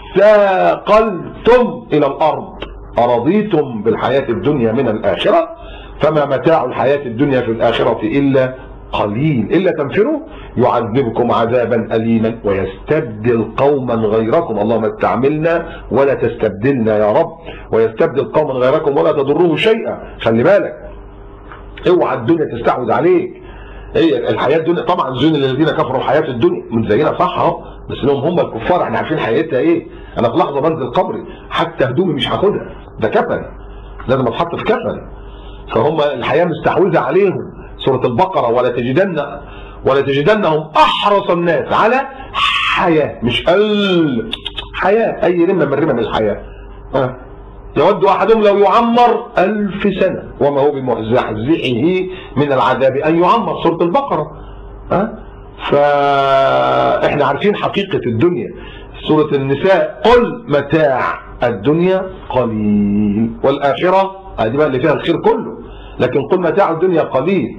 ثاقلتم الى الارض ارضيتم بالحياه الدنيا من الاخره فما متاع الحياه الدنيا في الاخره الا قليل، الا تنفروا يعذبكم عذابا أليما ويستبدل قوما غيركم. اللهم استعملنا ولا تستبدلنا يا رب، ويستبدل قوما غيركم ولا تضروه شيئا. خلي بالك، اوعى الدنيا تستحوذ عليك. هي الحياه الدنيا طبعا زين للذين كفروا الحياه الدنيا، من زينا صح اهو، بس لهم هم الكفار، احنا عارفين حياتها ايه. انا في لحظه بنزل قبري حتى هدومي مش هاخدها، ده كفن لازم اتحط في كفن. فهم الحياه مستحوذه عليهم. سوره البقره: ولا تجدنهم احرص الناس على حياه، مش حياه، اي رمه من رمم الحياه. يود احدهم لو يعمر 1000 سنه وما هو بمزحزحه من العذاب ان يعمر. سوره البقره. فاحنا عارفين حقيقة الدنيا. سورة النساء قل متاع الدنيا قليل والآخرة هذه بقى اللي فيها الخير كله، لكن قل متاع الدنيا قليل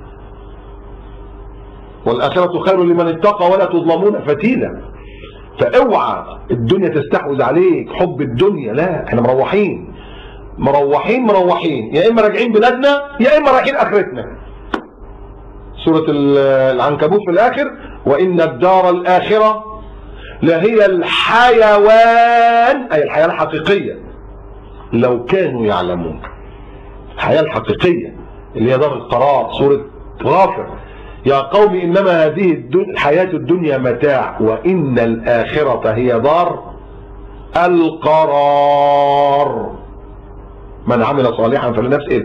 والآخرة خير لمن اتقى ولا تظلمون فتيلا. فاوعى الدنيا تستحوذ عليك، حب الدنيا، لا، احنا مروحين مروحين مروحين، يا اما راجعين بلادنا يا اما رايحين اخرتنا. سورة العنكبوت في الاخر وان الدار الاخرة لهي الحيوان، اي الحياة الحقيقية، لو كانوا يعلمون. الحياة الحقيقية اللي هي دار القرار. سورة غافر يا قوم انما هذه الحياة الدنيا متاع وان الاخرة هي دار القرار، من عمل صالحا فلنفسه.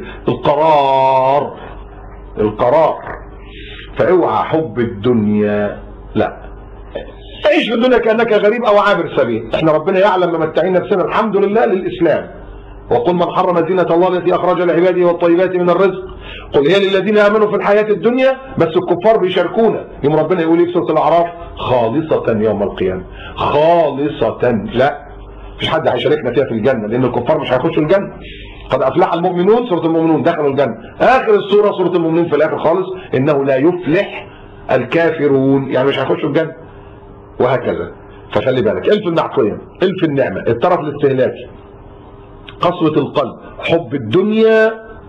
القرار. فاوعى حب الدنيا، لا، تعيش في الدنيا كأنك غريب او عابر سبيل. احنا ربنا يعلم ممتعين نفسنا الحمد لله للاسلام. وقل من حرم زينة الله التي اخرج لعباده والطيبات من الرزق قل هي للذين امنوا في الحياة الدنيا، بس الكفار بيشاركونا. يوم ربنا يقول في سورة الاعراف خالصة يوم القيامة، خالصة، لا مفيش حد هيشاركنا فيها في الجنة، لان الكفار مش هيخشوا الجنة. قد افلح المؤمنون، سورة المؤمنون دخلوا الجنة. اخر السورة سورة المؤمنون في الاخر خالص انه لا يفلح الكافرون، يعني مش هيخشوا الجنة، وهكذا. فخلي بالك، الف المعصية، الف النعمة، الطرف الاستهلاكي، قسوة القلب، حب الدنيا،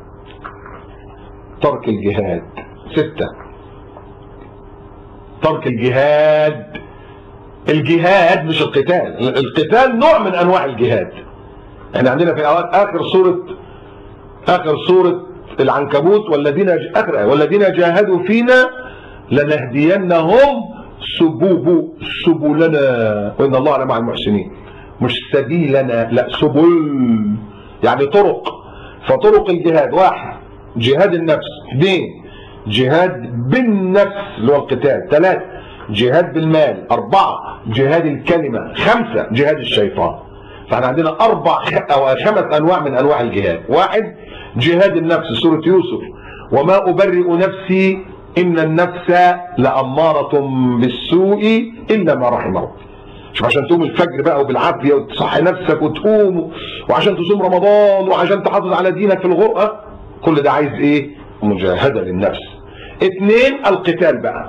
ترك الجهاد. 6 ترك الجهاد. الجهاد مش القتال، القتال نوع من انواع الجهاد. احنا عندنا في اخر سورة العنكبوت والذين جاهدوا فينا لنهدينهم سبلنا وان الله لمع المحسنين. مش سبيلنا، لا، سبل، يعني طرق. فطرق الجهاد: 1 جهاد النفس، 2 جهاد بالنفس اللي هو القتال، 3 جهاد بالمال، 4 جهاد الكلمة، 5 جهاد الشيطان. فاحنا عندنا 5 انواع من انواع الجهاد. 1 جهاد النفس، سورة يوسف وما أبرئ نفسي إن النفس لأمارة بالسوء إلا ما رحم ربي. شوف، عشان تقوم الفجر بقى وبالعافية وتصحي نفسك وتقوم، وعشان تصوم رمضان، وعشان تحافظ على دينك في الغرقة، كل ده عايز ايه؟ مجاهدة للنفس. 2 القتال بقى.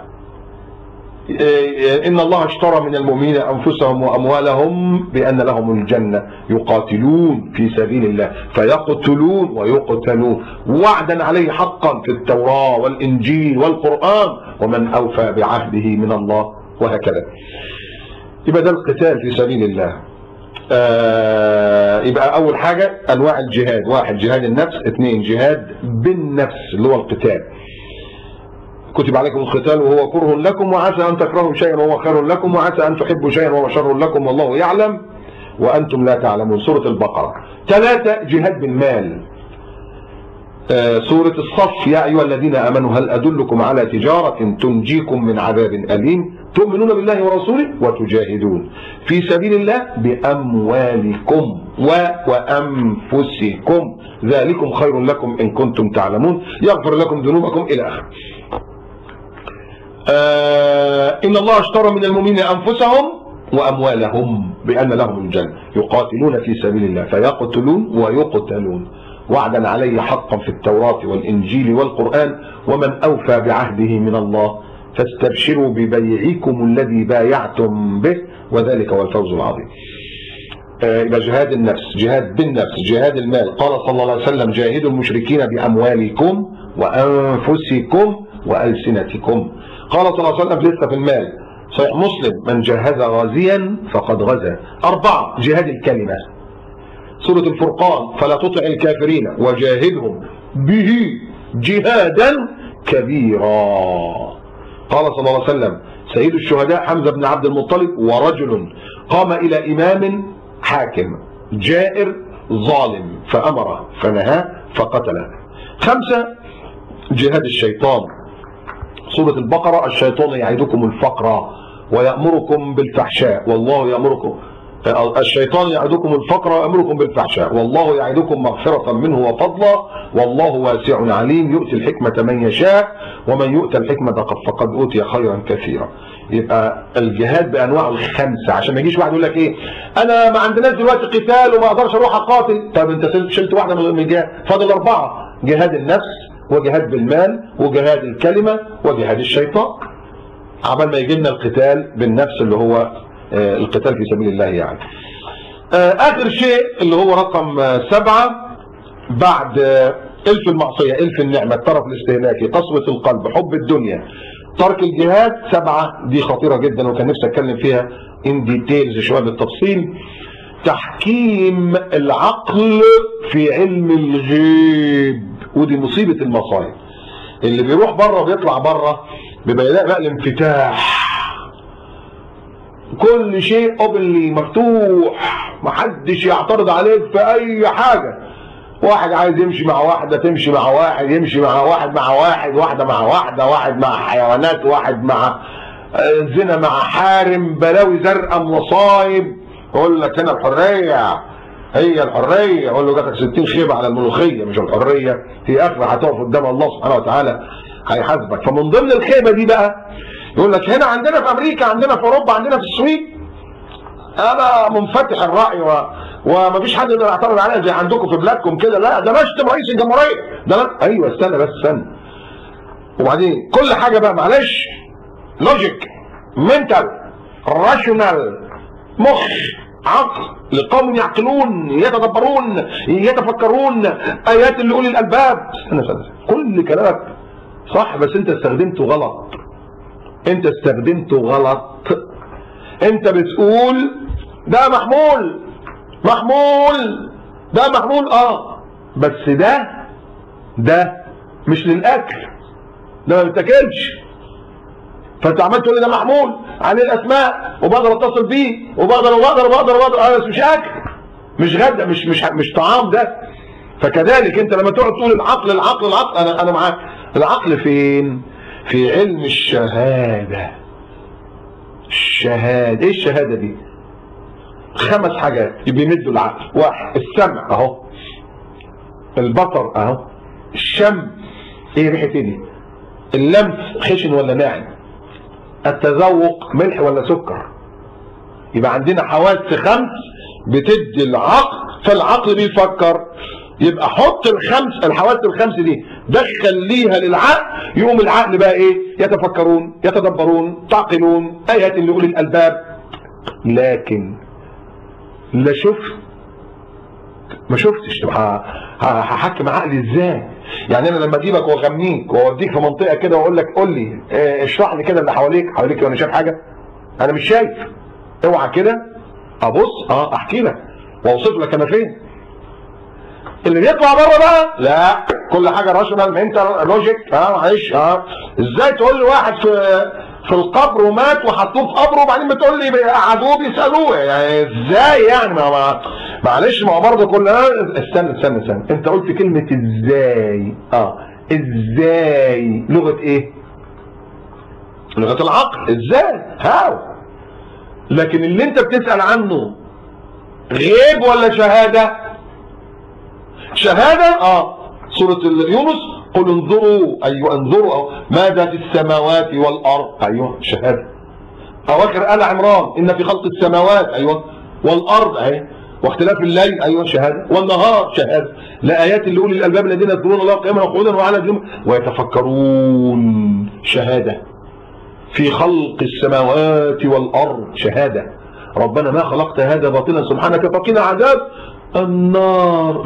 إن الله اشترى من المؤمنين أنفسهم وأموالهم بأن لهم الجنة يقاتلون في سبيل الله فيقتلون ويقتلون وعدا عليه حقا في التوراة والإنجيل والقرآن ومن أوفى بعهده من الله، وهكذا. يبقى ده القتال في سبيل الله. يبقى أول حاجة أنواع الجهاد: 1 جهاد النفس، 2 جهاد بالنفس اللي هو القتال. كتب عليكم القتال وهو كره لكم وعسى أن تكرهوا شيئا وهو خير لكم وعسى أن تحبوا شيئا وهو شر لكم والله يعلم وأنتم لا تعلمون. سورة البقرة. 3 جهاد بالمال. سورة الصف يا أيها الذين آمنوا هل أدلكم على تجارة تنجيكم من عذاب أليم تؤمنون بالله ورسوله وتجاهدون في سبيل الله بأموالكم وأنفسكم ذلكم خير لكم إن كنتم تعلمون يغفر لكم ذنوبكم إلى آخره. إن الله اشترى من المؤمنين أنفسهم وأموالهم بأن لهم الجنة يقاتلون في سبيل الله فيقتلون ويقتلون وعدا عليه حقا في التوراة والإنجيل والقرآن ومن أوفى بعهده من الله فاستبشروا ببيعكم الذي بايعتم به وذلك هو الفوز العظيم. يبقى جهاد النفس، جهاد بالنفس، جهاد المال. قال صلى الله عليه وسلم جاهدوا المشركين بأموالكم وأنفسكم وألسنتكم. قال صلى الله عليه وسلم لسه في المال صحيح مسلم من جهز غازيا فقد غزا. 4 جهاد الكلمة. سورة الفرقان فلا تطع الكافرين وجاهدهم به جهادا كبيرا. قال صلى الله عليه وسلم سيد الشهداء حمزة بن عبد المطلب ورجل قام إلى إمام حاكم جائر ظالم فأمره فنهاه فقتله. 5 جهاد الشيطان. سورة البقرة الشيطان يعدكم الفقر ويأمركم بالفحشاء والله يأمركم الشيطان يعدكم الفقر ويأمركم بالفحشاء والله يعدكم مغفرة منه وفضلا والله واسع عليم يؤتي الحكمة من يشاء ومن يؤتى الحكمة فقد أوتي خيرا كثيرا. يبقى الجهاد بأنواعه الخمسة، عشان ما يجيش واحد يقول لك ايه انا ما عندناش دلوقتي قتال وما اقدرش اروح اقاتل. طب انت شلت واحدة من الجهاد، فاضل 4: جهاد النفس وجهاد بالمال وجهاد الكلمة وجهاد الشيطان، عبال ما يجي لنا القتال بالنفس اللي هو القتال في سبيل الله يعني. آخر شيء اللي هو رقم 7 بعد إلف المعصية، إلف النعمة، الطرف الاستهلاكي، قسوة القلب، حب الدنيا، ترك الجهاد. 7 دي خطيرة جدا وكان نفسي أتكلم فيها إن ديتيلز شوية بالتفصيل. تحكيم العقل في علم الغيب، ودي مصيبة المصايب. اللي بيروح بره وبيطلع بره بيبقى يلاقي بقى الانفتاح، كل شيء اوبنلي مفتوح، محدش يعترض عليك في اي حاجه. واحد عايز يمشي مع واحده تمشي مع واحد، يمشي مع واحد مع واحد، واحده مع واحده، واحد مع حيوانات، واحد مع زنا مع حارم، بلاوي زرقاء مصايب. يقول لك هنا الحريه، هي الحريه. يقول له جاتك 60 خيبه على الملوخيه، مش الحريه في اخره هتقف قدام الله سبحانه وتعالى هيحاسبك. فمن ضمن الخيبه دي بقى يقول لك هنا عندنا في امريكا، عندنا في اوروبا، عندنا في السويد انا منفتح الراي ومفيش حد يقدر يعترض عليا زي عندكم في بلادكم كده. لا ده بشتم رئيس الجمهوريه، ده لا. ايوه استنى بس استنى. وبعدين كل حاجه بقى معلش لوجيك، منتال، راشونال، مخ، عقل، لقوم يعقلون يتدبرون يتفكرون، ايات اللي اولي الالباب. استنى كل كلامك صح بس انت استخدمته غلط. انت استخدمته غلط. انت بتقول ده محمول، ده محمول بس ده مش للاكل، ده ما بيتاكلش. فانت عمال تقول لي ده محمول عن الاسماء وبقدر اتصل بيه وبقدر بس مش اكل، مش غدا، مش طعام ده. فكذلك انت لما تقعد تقول العقل، انا معاك. العقل فين؟ في علم الشهاده. الشهاده ايه الشهاده دي؟ 5 حاجات بيمدوا العقل. 1 السمع اهو، البصر اهو، الشم ايه ريحه دي، اللمس خشن ولا ناعم، التذوق ملح ولا سكر. يبقى عندنا حواس 5 بتدي العقل، فالعقل بيفكر. يبقى حط الحواس ال5 دي دخل ليها للعقل، يقوم العقل بقى ايه؟ يتفكرون يتدبرون تعقلون، ايات اللي اولي الالباب. لكن لا شفت ما شفتش. طب هحكم عقلي ازاي؟ يعني انا لما اجيبك واغنيك واوديك في منطقه كده واقول لك قول لي اشرح لي كده اللي حواليك وانا شايف حاجه؟ انا مش شايف. اوعى كده ابص احكي لك واوصف لك انا فين. اللي بيطلع بره بقى لا، كل حاجه راشونال منتال لوجيك. معلش ازاي تقول لي واحد في القبر ومات وحطوه في قبره وبعدين بتقول لي قعدوه بيسالوه؟ يعني ازاي يعني؟ معلش ما هو برضه استنى انت قلت كلمه ازاي. ازاي لغه ايه؟ لغه العقل. ازاي؟ هاو. لكن اللي انت بتسال عنه غيب ولا شهاده؟ شهاده. سوره يونس قل انظروا انظروا ماذا في السماوات والارض. ايوه شهاده. اواخر ال عمران ان في خلق السماوات والارض واختلاف الليل شهاده، والنهار شهاده، لايات لاولي الالباب الذين يذكرون الله قياما وقعودا وعلى جنوبهم ويتفكرون. شهاده. في خلق السماوات والارض شهاده. ربنا ما خلقت هذا باطلا سبحانك فقنا عذاب النار.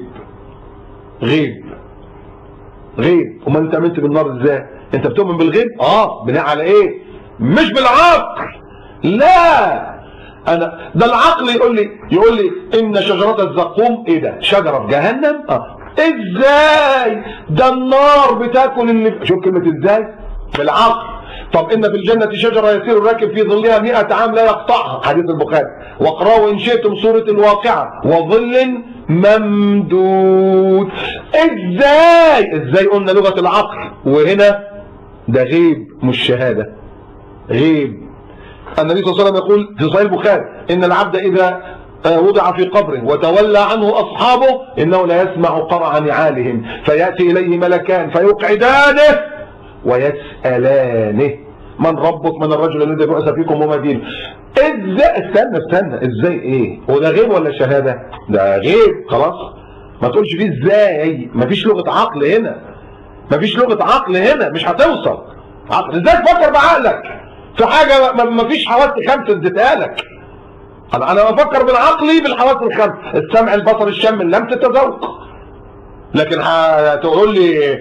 غيب. وما انت امنت بالنار ازاي؟ انت بتؤمن بالغيب؟ بناء على ايه؟ مش بالعقل. لا، انا ده العقل يقول لي ان شجره الزقوم ايه ده؟ شجره في جهنم؟ ازاي؟ ده النار بتاكل اللي شوف كلمه ازاي؟ بالعقل. طب ان في الجنه شجره يسير الراكب في ظلها 100 عام لا يقطعها، حديث البخاري. واقرأوا ان شئتم سوره الواقعه وظل ممدود. ازاي قلنا لغه العقل وهنا ده غيب مش شهاده. غيب. النبي صلى الله عليه وسلم يقول في صحيح البخاري إن العبد إذا وضع في قبره وتولى عنه أصحابه إنه لا يسمع قرع نعالهم فيأتي إليه ملكان فيقعدانه ويسألانه من ربك من الرجل الذي بعث فيكم وما دينه. ازاي؟ استنى ازاي ايه؟ وده غيب ولا شهاده؟ ده غيب خلاص. ما تقولش فيه ازاي، مفيش لغه عقل هنا. مفيش لغه عقل هنا، مش هتوصل. عقل ازاي تفكر بعقلك في حاجه مفيش حواس خمسه اديتها لك. انا بفكر بالعقلي بالحواس الخمس، السمع البصر الشم اللمس التذوق. لكن هتقول لي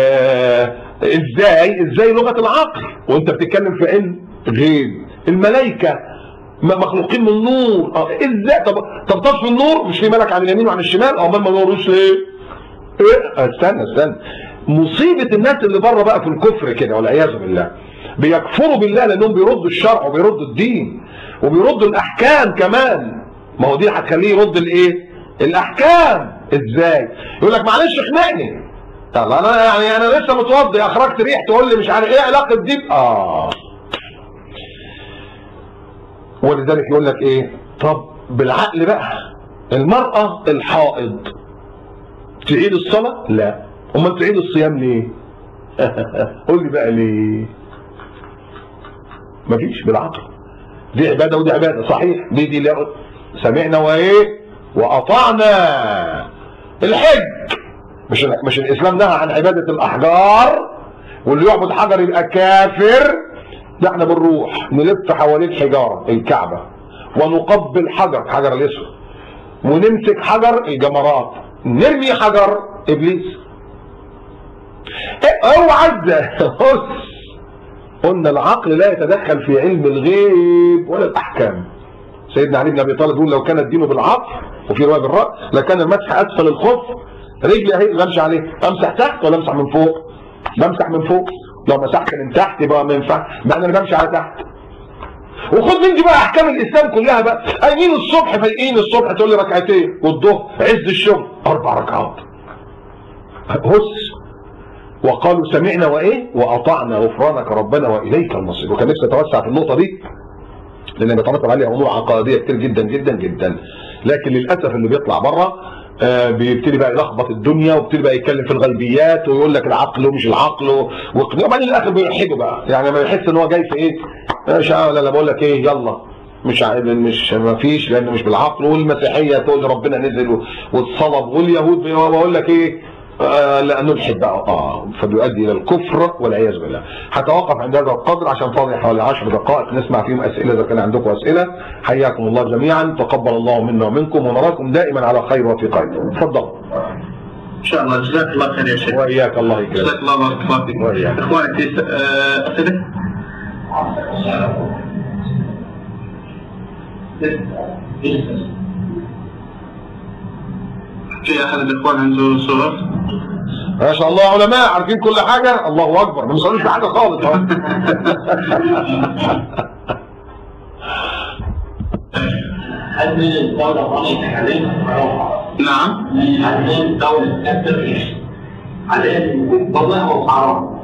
ازاي لغه العقل وانت بتتكلم في علم غيب؟ الملائكه مخلوقين من نور، ازاي؟ طب طفي النور، مش في ملك عن اليمين وعن الشمال؟ امال ما نوروش ليه؟ ايه؟ استنى مصيبه الناس اللي بره بقى في الكفر كده والعياذ بالله، بيكفروا بالله لانهم بيردوا الشرع وبيردوا الدين وبيردوا الاحكام كمان. ما هو دي هتخليه يرد الايه؟ الاحكام. ازاي؟ يقول لك معلش اخنقني. طب انا لسه متوضي اخرجت ريح تقول لي مش عارف ايه علاقه دي؟ ولذلك يقول لك ايه؟ طب بالعقل بقى، المرأة الحائض تعيد الصلاة؟ لا. امال تعيد الصيام ليه؟ قول لي بقى ليه؟ مفيش بالعقل. دي عبادة ودي عبادة صحيح، دي سمعنا وايه؟ واطعنا. الحج مش الاسلام نهى عن عبادة الاحجار واللي يعبد حجر يبقى كافر؟ ده احنا بنروح نلف حوالين حجارة الكعبة ونقبل حجر الاسود ونمسك حجر الجمرات، نرمي حجر ابليس. اوعى قلنا العقل لا يتدخل في علم الغيب ولا الاحكام. سيدنا علي بن ابي طالب يقول لو كان الدين بالعقل وفي روايه بالراس لكان المسح اسفل الخف. رجلي اهي بمشي عليه، امسح تحت ولا امسح من فوق؟ بمسح من فوق. لو مسحت من تحت يبقى ما ينفعش، مع ان انا بمشي على تحت. وخد مني بقى احكام الاسلام كلها بقى. قايمين الصبح فايقين الصبح تقول لي ركعتين، والظهر عز الشغل 4 ركعات. وقالوا سمعنا وايه؟ واطعنا غفرانك ربنا واليك المصير. وكان نفسي اتوسع في النقطه دي لان بيترتب عليها امور عقائديه كتير جدا جدا جدا، لكن للاسف اللي بيطلع بره بيبتدي بقى يلخبط الدنيا وبيبتدي بقى يتكلم في الغيبيات ويقول لك العقل ومش العقل وبعدين الاخر بيلحده بقى. يعني ما يحس ان هو جاي في ايه؟ لا بقول لك ايه، يلا مش ما فيش، لانه مش بالعقل. والمسيحيه تقول ربنا نزل واتصلب، واليهود بقول لك ايه؟ لا نلحد بقى فبيؤدي الى الكفر والعياذ بالله. هتوقف عند هذا القدر عشان فاضل حوالي 10 دقائق نسمع فيهم اسئله اذا كان عندكم اسئله. حياكم الله جميعا، تقبل الله منا ومنكم ونراكم دائما على خير وفي خير. تفضل. ان شاء الله. جزاك الله خير يا شيخ. واياك الله يكرمك. جزاك الله بارك الله فيك. واياك. اخواني في اسئله؟ في احد الاخوان عنده سؤال؟ ما شاء الله علماء عارفين كل حاجه. الله اكبر، ما بيسالوش في حاجه خالص. هل من الدولة الرئيسية حاليا؟ نعم. هل من الدولة التركية حاليا والله هو حرام؟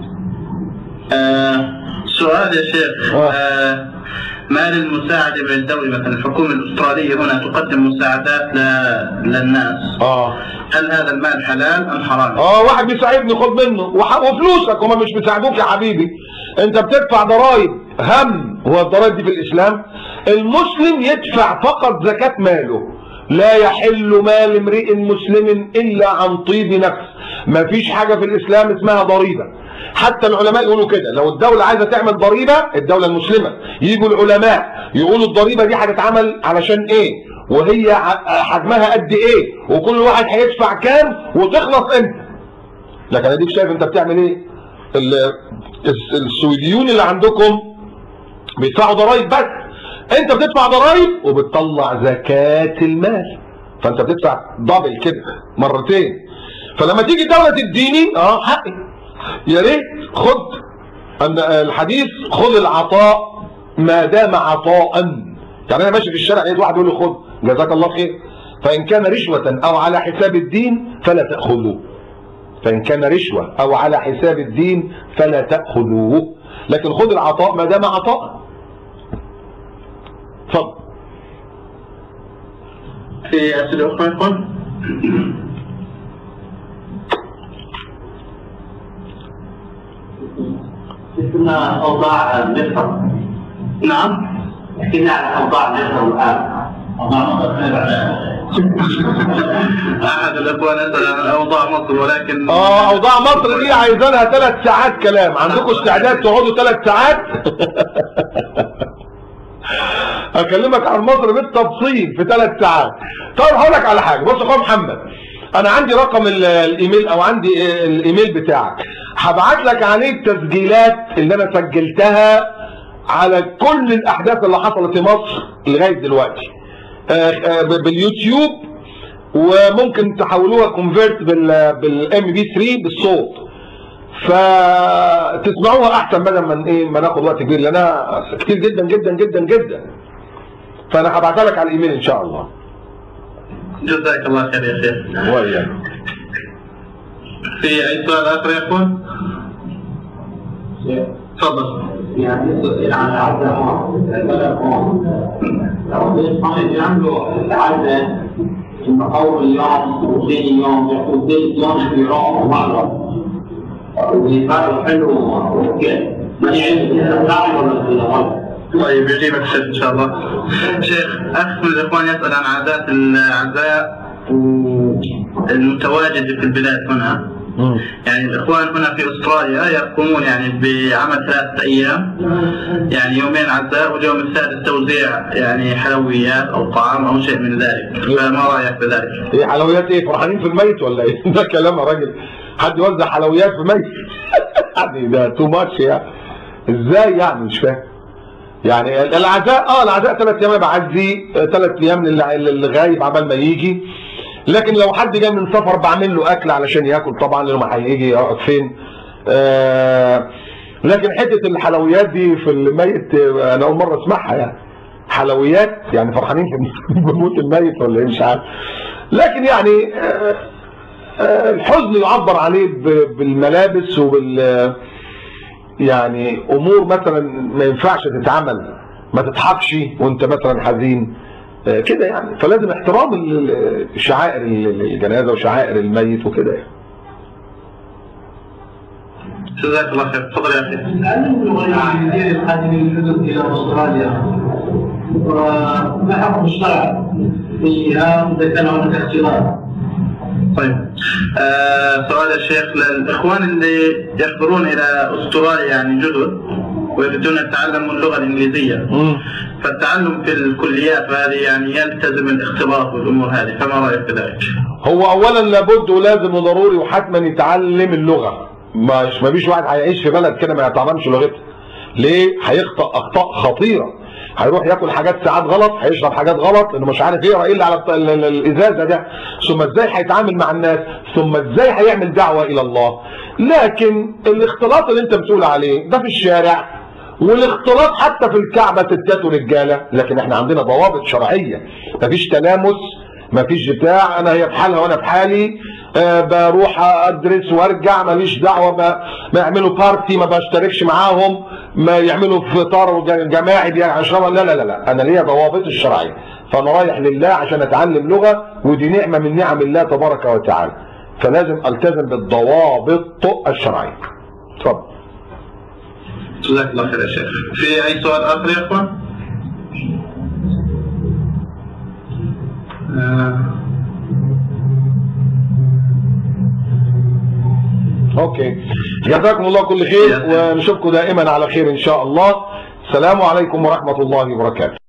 سؤال يا شيخ. ما للمساعدة بالدولة مثلا الحكومة الأسترالية هنا تقدم مساعدات للناس. هل هذا المال حلال أم حرام؟ واحد بيساعدني خد منه وفلوسك، هما مش بيساعدوك يا حبيبي. انت بتدفع ضرائب. هو الضرائب دي في الإسلام المسلم يدفع فقط زكاة ماله. لا يحل مال امرئ مسلم إلا عن طيب نفس. مفيش حاجة في الإسلام اسمها ضريبة. حتى العلماء يقولوا كده، لو الدولة عايزة تعمل ضريبة، الدولة المسلمة، يجوا العلماء يقولوا الضريبة دي هتتعمل علشان ايه؟ وهي حجمها قد ايه؟ وكل واحد هيدفع كام؟ وتخلص امتى؟ لكن اديك شايف انت بتعمل ايه؟ السويديون اللي عندكم بيدفعوا ضرائب بس. انت بتدفع ضرائب وبتطلع زكاة المال. فانت بتدفع دبل كده مرتين. فلما تيجي الدولة تديني حقي. يا ريت خد الحديث، خذ العطاء ما دام عطاء. يعني انا ماشي في الشارع لقيت واحد يقول لي خد جزاك الله خير، فان كان رشوة او على حساب الدين فلا تأخذوه. فان كان رشوة او على حساب الدين فلا تأخذوه، لكن خذ العطاء ما دام عطاء. اتفضل. في أسئلة أخرى يقول؟ كنا أوضاع مصر. نعم. كنا على أوضاع مصر الآن. أوضاع مصر أحد الأخوان يسأل عن أوضاع مصر ولكن أوضاع مصر دي عايزة لها 3 ساعات كلام. عندكم استعداد تقعدوا 3 ساعات؟ أكلمك عن مصر بالتفصيل في 3 ساعات. طب هقول لك على حاجة. بص يا أخويا محمد، أنا عندي رقم الإيميل أو عندي الإيميل بتاعك، هبعت لك عليه التسجيلات اللي أنا سجلتها على كل الأحداث اللي حصلت في مصر لغاية دلوقتي باليوتيوب، وممكن تحولوها كونفيرت بالام بي 3 بالصوت، فتسمعوها احسن بدل ما ناخد وقت كبير، لانها كتير جدا جدا جدا جدا. فانا هبعتها لك على الايميل ان شاء الله. جزاك الله خير يا شيخ. وياك. في اي سؤال اخر يا اخوان؟ تفضل. يعني يسأل عن العزة لو يعملوا العزة أول يوم وثاني يوم يأخذ ثالث يوم في يوم ومعرض ويفعلوا حلو وكذا ما يعمل نعم ولا غلط. طيب يجيبك الشيخ إن شاء الله. شيخ، أخ من الإخوان يسأل عن عادات العزاء المتواجدة في البلاد هنا. يعني الإخوان هنا في أستراليا يقومون يعني بعمل 3 أيام، يعني يومين عزاء واليوم الثالث توزيع يعني حلويات أو طعام أو شيء من ذلك، فما رأيك بذلك؟ إيه حلويات إيه؟ فرحانين في الميت ولا إيه؟ ده كلام يا راجل، حد يوزع حلويات في ميت؟ يعني ده تو ماتش يعني. إزاي يعني؟ مش فاهم. يعني العزاء العزاء 3 أيام بعزي 3 أيام اللي غايب عبال ما يجي. لكن لو حد جاي من سفر بعمل له اكل علشان ياكل طبعا، لانه ما هيجي يقعد فين. لكن حته الحلويات دي في الميت انا اول مره اسمعها. يعني حلويات يعني فرحانين بموت الميت ولا ايه؟ مش عارف. لكن يعني الحزن يعبر عليه بالملابس وبال يعني امور مثلا ما ينفعش تتعمل. ما تضحكش وانت مثلا حزين كده يعني. فلازم احترام شعائر الجنازه وشعائر الميت وكده يعني. جزاك الله خير. تفضل يا اخي. عن كثير القادمين الحدود الى استراليا، وما حكم الشرع فيها اذا كان هناك اختلاط؟ طيب سؤال يا شيخ، للاخوان اللي يحضرون الى استراليا يعني جدد ويريدون يتعلموا اللغه الانجليزيه، فالتعلم في الكليات هذه يعني يلتزم الاختلاط والامور هذه، فما رايك بذلك؟ هو اولا لابد ولازم وضروري وحتما يتعلم اللغه. ما فيش واحد هيعيش في بلد كده ما يتعلمش لغتها. ليه؟ هيخطأ اخطاء خطيره. هيروح ياكل حاجات ساعات غلط، هيشرب حاجات غلط، لانه مش عارف يقرا ايه اللي على الازازه ده. ثم ازاي هيتعامل مع الناس، ثم ازاي هيعمل دعوه الى الله. لكن الاختلاط اللي انت بتقول عليه ده في الشارع، والاختلاط حتى في الكعبه ستات ورجاله، لكن احنا عندنا ضوابط شرعيه. مفيش تلامس، مفيش بتاع، انا هي في حالها وانا في حالي، بروح ادرس وارجع، ماليش دعوه. ما يعملوا بارتي ما بشتركش معاهم، ما يعملوا فطار جماعي عشان لا لا لا، انا ليا ضوابط الشرعيه. فانا رايح لله عشان اتعلم لغه، ودي نعمه من نعم الله تبارك وتعالى، فلازم التزم بالضوابط الشرعيه. اتفضل. جزاك الله خير يا شيخ. في اي سؤال اخر يا اخوان؟ اوكي، جزاكم الله كل خير، ونشوفكم دائما على خير ان شاء الله. السلام عليكم ورحمه الله وبركاته.